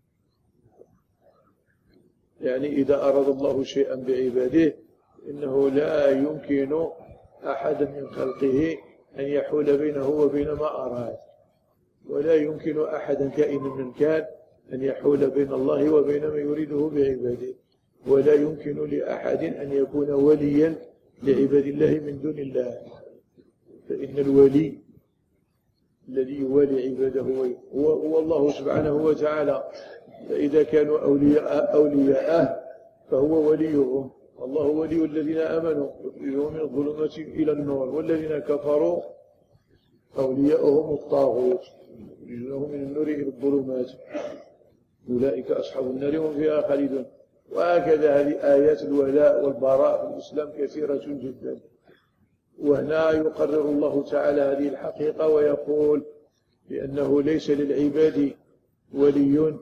يعني إذا أراد الله شيئا بعباده إنه لا يمكن أحدا من خلقه أن يحول بينه وبين ما أراد، ولا يمكن أحدا كائنا من كان أن يحول بين الله وبين ما يريده بعباده، ولا يمكن لأحد أن يكون وليا لعباد الله من دون الله. فإن الولي الذي يوالي عباده هو, هو الله سبحانه وتعالى، فإذا كانوا أولياء أولياءه فهو وليهم. الله ولي الذين آمنوا يخرجهم من الظلمات إلى النور، والذين كفروا أولياءهم الطاغوت يخرجونهم من النور إلى الظلمات، أولئك أصحاب النار هم فيها خالدون. وهكذا هذه آيات الولاء والبراء في الإسلام كثيرة جدا. وهنا يقرر الله تعالى هذه الحقيقة ويقول بأنه ليس للعباد ولي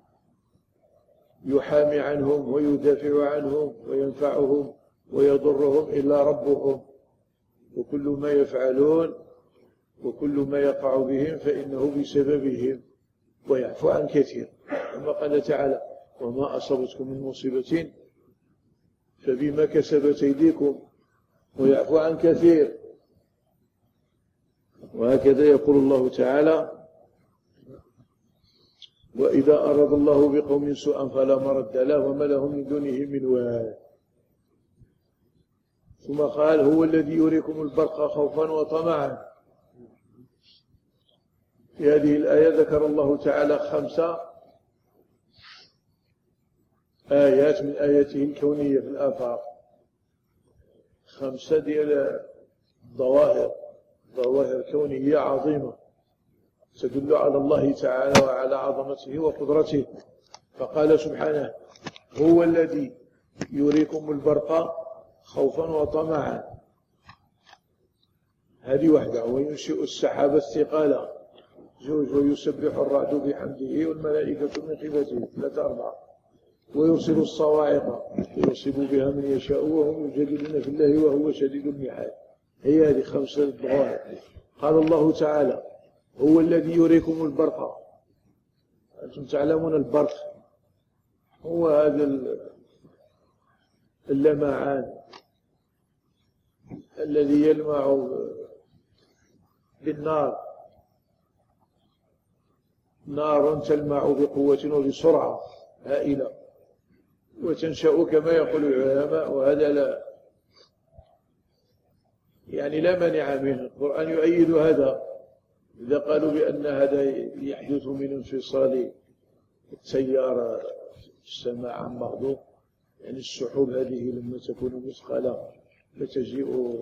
يحامي عنهم ويدافع عنهم وينفعهم ويضرهم إلا ربهم، وكل ما يفعلون وكل ما يقع بهم فإنه بسببهم، ويعفو عن كثير. كما قال تعالى: وما أصابتكم من مصيبة فبما كسبت أيديكم ويعفو عن كثير. وهكذا يقول الله تعالى: وإذا أراد الله بقوم سوءا فلا مرد له وما لهم من دونه من وال. ثم قال: هو الذي يريكم البرق خوفا وطمعا. في هذه الآية ذكر الله تعالى خمسة آيات من آياته الكونية في الآفاق، خمسة ديال ظواهر ظواهر كونية عظيمة تدل على الله تعالى وعلى عظمته وقدرته. فقال سبحانه: هو الذي يريكم البرق خوفا وطمعا. هذه واحدة. وينشئ السحاب الثقال زوج. ويسبح الرعد بحمده والملائكة من خيفته ثلاثة أربعة. ويرسل الصواعق يصيب بها من يشاء وهم يجادلون في الله وهو شديد المحال. هي هذه خمسة ظواهر. قال الله تعالى: هو الذي يريكم البرق. أنتم تعلمون البرق هو هذا اللمعان الذي يلمع بالنار، نار تلمع بقوة وبسرعة هائلة وتنشأ كما يقول العلماء، وهذا لا يعني لا مانع منه. القرآن يؤيد هذا إذا قالوا بأن هذا يحدث من انفصال التيار في السماء عن بعضه، يعني السحب هذه لما تكون مثقلة فتجيء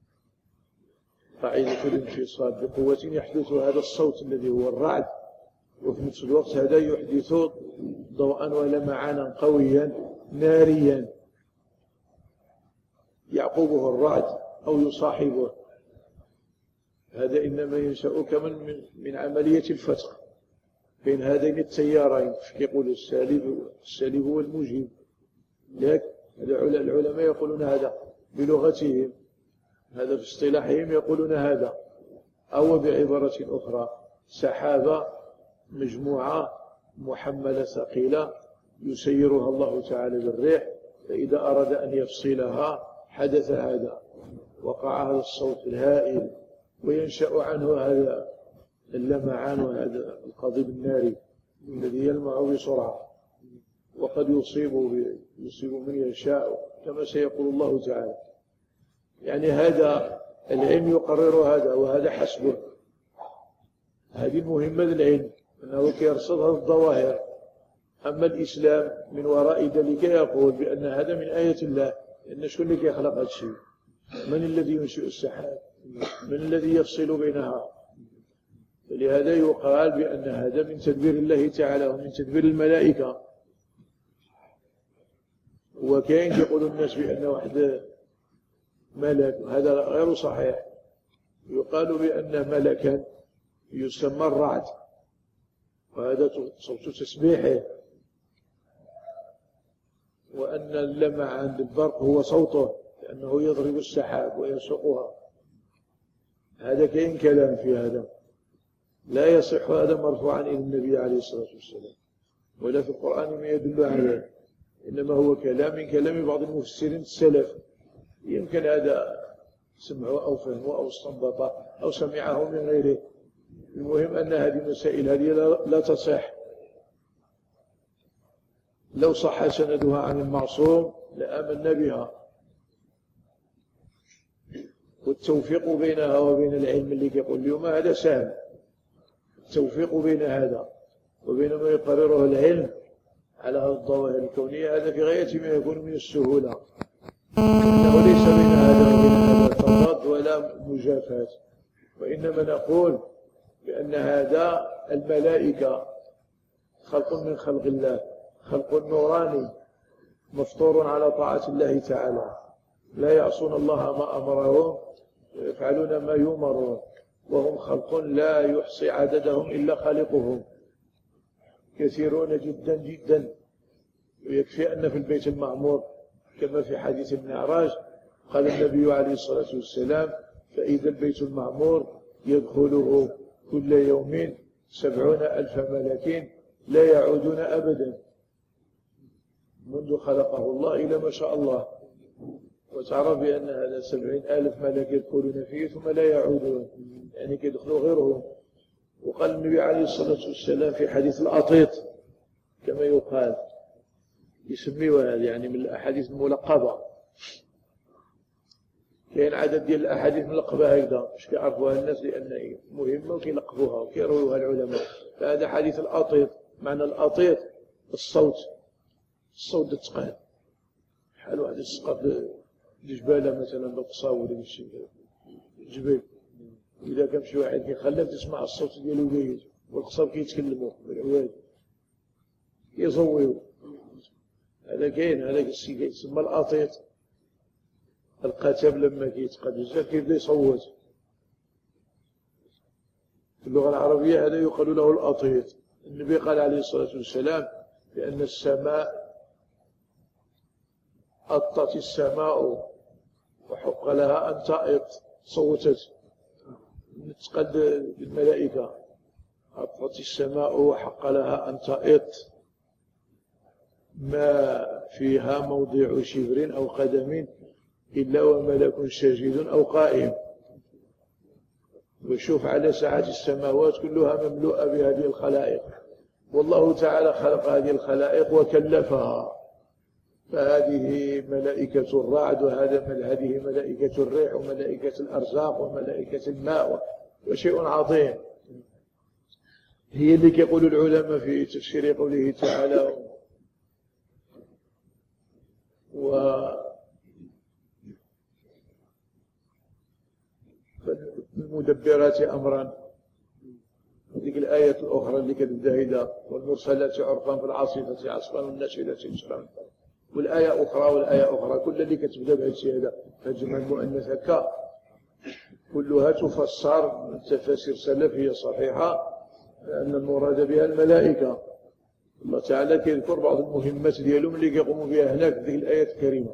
قاعدة الانفصال بقوة يحدث هذا الصوت الذي هو الرعد، وفي نفس الوقت هذا يحدث ضوءا ولمعانا قويا ناريا يعقبه الرعد أو يصاحبه. هذا إنما ينشأ كمن من عملية الفتح بين هذين التيارين، يقول السالب السالب والموجب. لكن العلماء يقولون هذا بلغتهم، هذا في اصطلاحهم يقولون هذا. أو بعبارة أخرى: سحابة مجموعة محملة ثقيلة يسيرها الله تعالى بالريح، فإذا أراد أن يفصلها حدث هذا، وقع هذا الصوت الهائل وينشأ عنه هذا اللمعان وهذا القضيب الناري الذي يلمع بسرعة، وقد يصيب يصيب من يشاء كما سيقول الله تعالى. يعني هذا العلم يقرر هذا، وهذا حسبه. هذه المهمة للعلم أنه يرصد هذه الظواهر. أما الإسلام من وراء ذلك يقول بأن هذا من آية الله، لأن شكون اللي يخلق هذا الشيء؟ من الذي ينشئ السحاب؟ من الذي يفصل بينها؟ فلهذا يقال بأن هذا من تدبير الله تعالى ومن تدبير الملائكة. وكاين يقول الناس بأن واحد ملك، هذا غير صحيح. يقال بأن ملكا يسمى الرعد، وهذا صوت تسبيحه، وأن اللمع عند البرق هو صوته لأنه يضرب السحاب ويسوقها. هذا كاين كلام في هذا، لا يصح هذا مرفوعا إلى النبي عليه الصلاة والسلام ولا في القرآن ما يدل عليه، إنما هو كلام من كلام بعض المفسرين السلف. يمكن هذا سمعه أو فهمه أو استنبطه أو سمعه من غيره. المهم أن هذه المسائل هذه لا تصح. لو صح سندها عن المعصوم لآمنا بها. والتوفيق بينها وبين العلم اللي يقول اليوم هذا سهل، التوفيق بين هذا وبين ما يقرره العلم على هذه الظواهر الكونية هذا في غاية ما يكون من السهولة، إنه ليس بين هذا وبين هذا تضاد ولا مجافاة. وإنما نقول بأن هذا الملائكة خلق من خلق الله، خلق نوراني مفطور على طاعة الله تعالى، لا يعصون الله ما أمرهم ويفعلون ما يؤمرون، وهم خلق لا يحصي عددهم إلا خالقهم، كثيرون جدا جدا. ويكفي أن في البيت المعمور كما في حديث المعراج قال النبي عليه الصلاة والسلام: فإذا البيت المعمور يدخله كل يوم سبعون ألف ملك لا يعودون أبدا منذ خلقه الله إلى ما شاء الله. وتعرف بأن هذا سبعين ألف ملك يدخلون فيه ثم لا يعودون، يعني كيدخلوا غيرهم. وقال النبي عليه الصلاة والسلام في حديث الأطيط كما يقال، يسميه هذا يعني من الأحاديث الملقبة. كاين عدد ديال الأحاديث ملقبة هكذا باش كيعرفوها الناس لأن مهمة وكيلقبوها وكيرويوها العلماء. فهذا حديث الأطيط. معنى الأطيط الصوت، الصوت الثقيل، بحال واحد يسقط الجبالة مثلا بالقصا ولا شي جبل، إذا كان شي واحد كيخلف تسمع الصوت ديالو جيد والقصاب كيتكلموا بالعواد كيصويو. هذا كاين، هذاك الشيء كيتسمى الأطيط. القتب لما كيتقاد بزاف كيبدا يصوت. في اللغة العربية هذا يقال له الأطيط. النبي قال عليه الصلاة والسلام بأن السماء أطت السماء وحق لها أن تأط، صوتت تقد الملائكة. أطت السماء وحق لها أن تأط ما فيها موضع شبر أو قدم إلا وملك ساجد أو قائم. وشوف على ساعة السماوات كلها مملوءة بهذه الخلائق، والله تعالى خلق هذه الخلائق وكلفها، فهذه ملائكة الرعد، وهذا هذه ملائكة الريح، وملائكة الأرزاق، وملائكة الماء، وشيء عظيم. هي اللي يقول العلماء في تفسير قوله تعالى و المدبرات أمرا. هذه الآية الأخرى اللي كتبدا هذا والمرسلات عرفا في العاصفة عصفا والناشرات نشرا، والآية أخرى والآية أخرى، كل اللي كتبدا بهذا الشيء هذا فجمع المؤنث هكا كلها تفسر من تفاسير سلفية صحيحة أن المراد بها الملائكة. الله تعالى كيذكر بعض المهمات ديالهم اللي كيقوموا بها هناك في الآية الكريمة.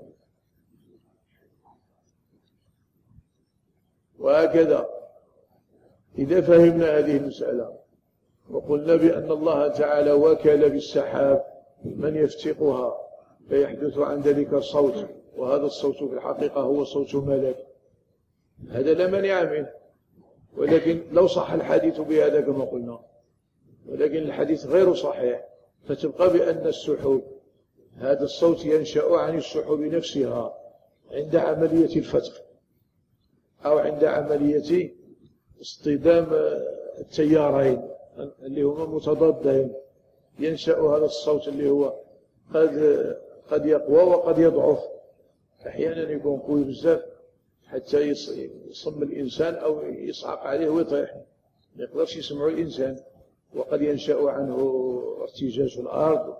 وهكذا إذا فهمنا هذه المسألة وقلنا بأن الله تعالى وكل بالسحاب من يفتقها فيحدث عن ذلك الصوت، وهذا الصوت في الحقيقة هو صوت ملك، هذا لا مانع منه. ولكن لو صح الحديث بهذا كما قلنا، ولكن الحديث غير صحيح، فتبقى بأن السحب هذا الصوت ينشأ عن السحب نفسها عند عملية الفتق أو عند عملية اصطدام التيارين اللي هما متضادين. ينشأ هذا الصوت اللي هو قد قد يقوى وقد يضعف، أحيانا يكون قوي بزاف حتى يصم الإنسان أو يصعق عليه ويطيح، ما يقدرش يسمعه الإنسان. وقد ينشأ عنه ارتجاج الأرض،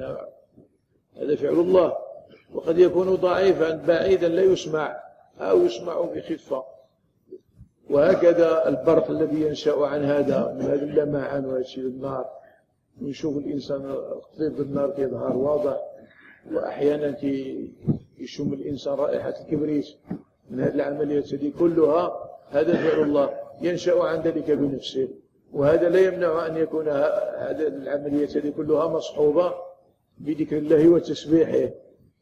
هذا فعل الله. وقد يكون ضعيفا بعيدا لا يسمع أو يسمع بخفة. وهكذا البرق الذي ينشأ عن هذا من هذا اللمعان وهذه النار، ونشوف الإنسان قطيب النار كيظهر واضح، وأحيانا يشم الإنسان رائحة الكبريت. من هذه العمليات هذه كلها هذا فعل الله ينشأ عن ذلك بنفسه، وهذا لا يمنع أن يكون هذه العمليات هذه كلها مصحوبة بذكر الله وتسبيحه،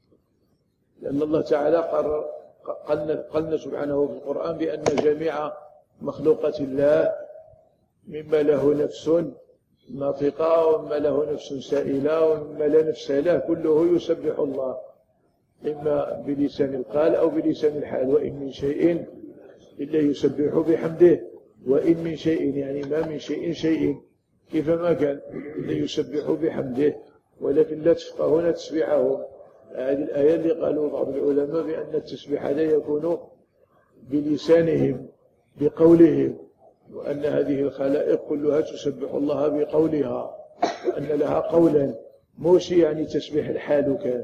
لأن الله تعالى قرر قالنا سبحانه في القرآن بأن جميع مخلوقات الله مما له نفس ناطقة ومما له نفس سائلة ومما لا نفس له كله يسبح الله، إما بلسان القال أو بلسان الحال. وإن من شيء إلا يسبح بحمده، وإن من شيء يعني ما من شيء شيء كيفما كان إلا يسبح بحمده، ولكن لا تفقهون تسبيحهم. هذه الآية اللي قالوا بعض العلماء بأن التسبيح لا يكون بلسانهم بقولهم، وأن هذه الخلائق كلها تسبح الله بقولها، وأن لها قولا موشي يعني تسبيح الحال. كان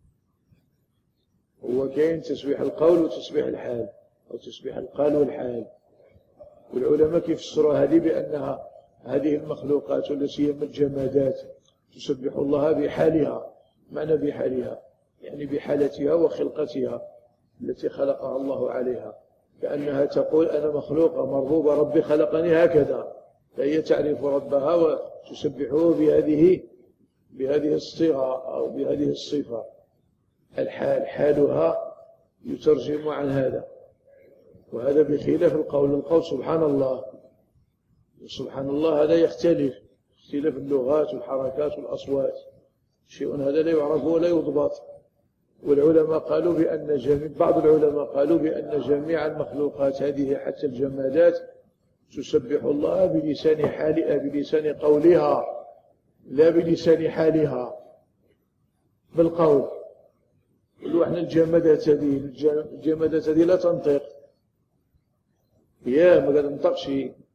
هو كاين تسبيح القول وتسبيح الحال، أو تسبيح القال والحال. والعلماء كيفسروا هذه بأنها هذه المخلوقات التي هي الجمادات تسبح الله بحالها. معنى بحالها يعني بحالتها وخلقتها التي خلقها الله عليها، كأنها تقول أنا مخلوقة مرغوبة، ربي خلقني هكذا. فهي تعرف ربها وتسبحه بهذه بهذه الصيغة أو بهذه الصفة. الحال حالها يترجم عن هذا، وهذا بخلاف القول. القول سبحان الله، سبحان الله هذا يختلف اختلاف اللغات والحركات والأصوات، شيء هذا لا يعرف ولا يضبط. والعلماء قالوا بأن جميع بعض العلماء قالوا بأن جميع المخلوقات هذه حتى الجمادات تسبح الله بلسان حالها، بلسان قولها، لا بلسان حالها بالقول. قالوا احنا الجمادات هذه الجمادات هذه لا تنطق، يا ما قد نطقش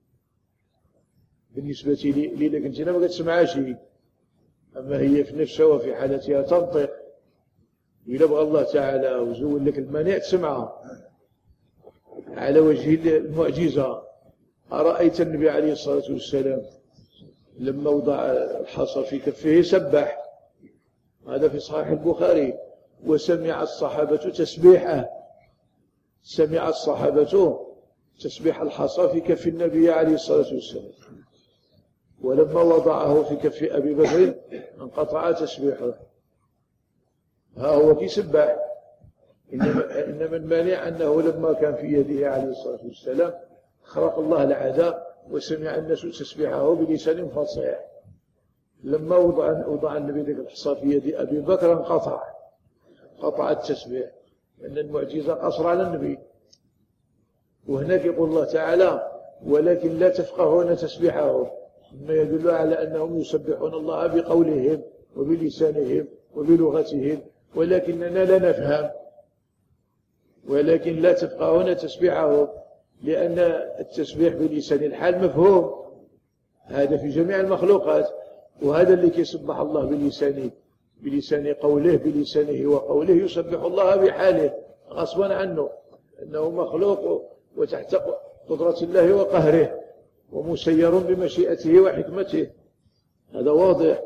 بالنسبة لي، لكن انت ما قد تسمعها شيء، أما هي في نفسها وفي حالتها تنطق. إذا بغى الله تعالى وزول لك المانع تسمعها على وجه المعجزة. أرأيت النبي عليه الصلاة والسلام لما وضع الحصى في كفه سبح، هذا في صحيح البخاري، وسمع الصحابة تسبيحه، سمع الصحابة تسبيح الحصى في كف النبي عليه الصلاة والسلام، ولما وضعه في كف أبي بكر انقطع تسبيحه. ها هو كي سبح، إنما, إنما المانع أنه لما كان في يده عليه الصلاة والسلام خرق الله العداء وسمع الناس تسبيحه بلسان فصيح. لما وضع, وضع النبي ذلك الحصى في يد أبي بكر انقطع، قطع التسبيح، لأن المعجزة قصر على النبي. وهناك يقول الله تعالى ولكن لا تفقهون تسبيحهم، مما يدل على أنهم يسبحون الله بقولهم وبلسانهم وبلغتهم، ولكننا لا نفهم. ولكن لا تفقهون تسبيحهم، لأن التسبيح بلسان الحال مفهوم، هذا في جميع المخلوقات، وهذا اللي يسبح الله بلسانه، بلسان قوله، بلسانه وقوله يسبح الله بحاله غصبا عنه، أنه مخلوق وتحت قدرة الله وقهره ومسير بمشيئته وحكمته، هذا واضح.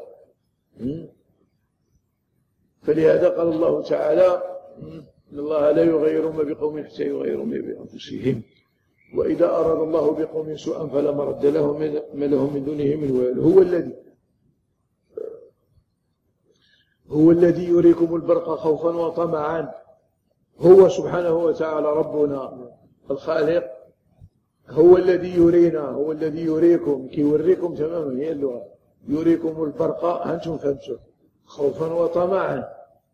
فلهذا قال الله تعالى إن الله لا يغير ما بقوم حتى يغيروا ما بأنفسهم، وإذا أراد الله بقوم سوءا فلا مرد له ما لهم من دونه من وال. هو الذي هو الذي يريكم البرق خوفا وطمعا، هو سبحانه وتعالى ربنا الخالق، هو الذي يرينا، هو الذي يريكم، كي يوريكم تماما، هي اللغة، يريكم البرق أنتم فهمتوا، خوفا وطمعا،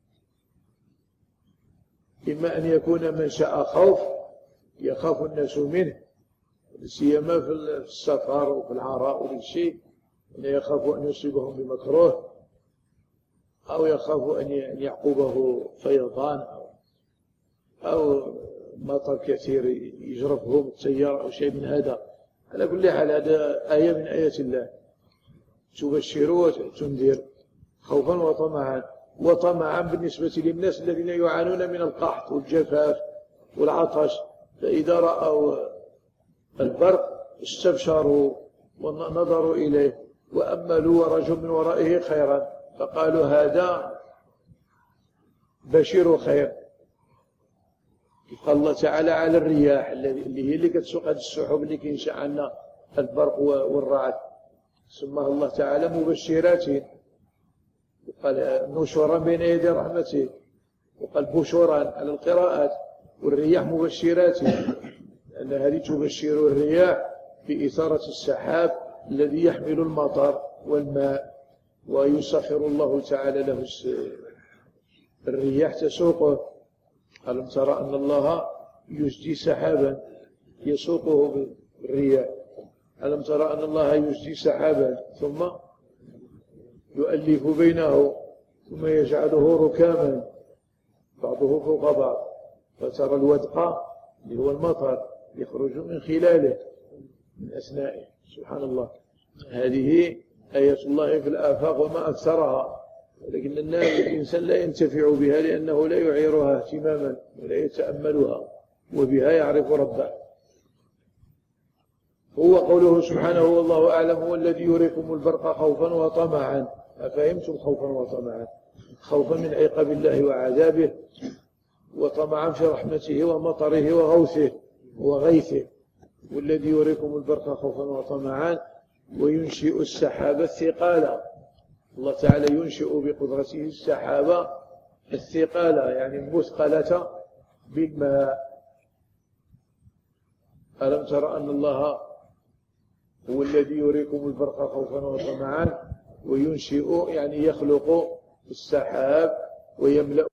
إما أن يكون منشأ خوف يخاف الناس منه، سيما في السفر وفي العراء وفي الشيء، أن يخاف أن يصيبهم بمكروه، أو يخاف أن يعقبه فيضان أو, أو مطر كثير يجرفهم التيار أو شيء من هذا. على كل حال هذا آية من آيات الله تبشر وتنذر خوفا وطمعا. وطمعا بالنسبة للناس الذين يعانون من القحط والجفاف والعطش، فإذا رأوا البرق استبشروا ونظروا إليه وأملوا ورجوا من ورائه خيرا، فقالوا هذا بشير خير. قال الله تعالى على الرياح اللي هي اللي كتسوق هذه السحب اللي كينشأ عنها البرق والرعد، سماه الله تعالى مبشرات، وقال نشورا بين يدي رحمته، وقال بشورا على القراءات، والرياح مبشرات، لأن هذه تبشر الرياح بإثارة السحاب الذي يحمل المطر والماء، ويسخر الله تعالى له الرياح تسوقه. ألم ترى أن الله يجدي سحابا يسوقه بالرياح، ألم ترى أن الله يجدي سحابا ثم يؤلف بينه ثم يجعله ركاما بعضه فوق بعض، فترى الودق اللي هو المطر يخرج من خلاله من أثنائه. سبحان الله، هذه آية الله في الآفاق وما أكثرها، ولكن الإنسان لا ينتفع بها لأنه لا يعيرها اهتماما ولا يتأملها، وبها يعرف ربه. هو قوله سبحانه والله أعلم هو الذي يريكم البرق خوفا وطمعا. أفهمتم؟ خوفا وطمعا، خوفا من عقاب الله وعذابه، وطمعا في رحمته ومطره وغوثه وغيثه. والذي يريكم البرق خوفا وطمعا وينشئ السحاب الثقال. الله تعالى ينشئ بقدرته السحاب الثقال، يعني المثقلة بالماء. ألم ترى أن الله هو الذي يريكم البرق خوفا وطمعا وينشئ، يعني يخلق السحاب ويملأ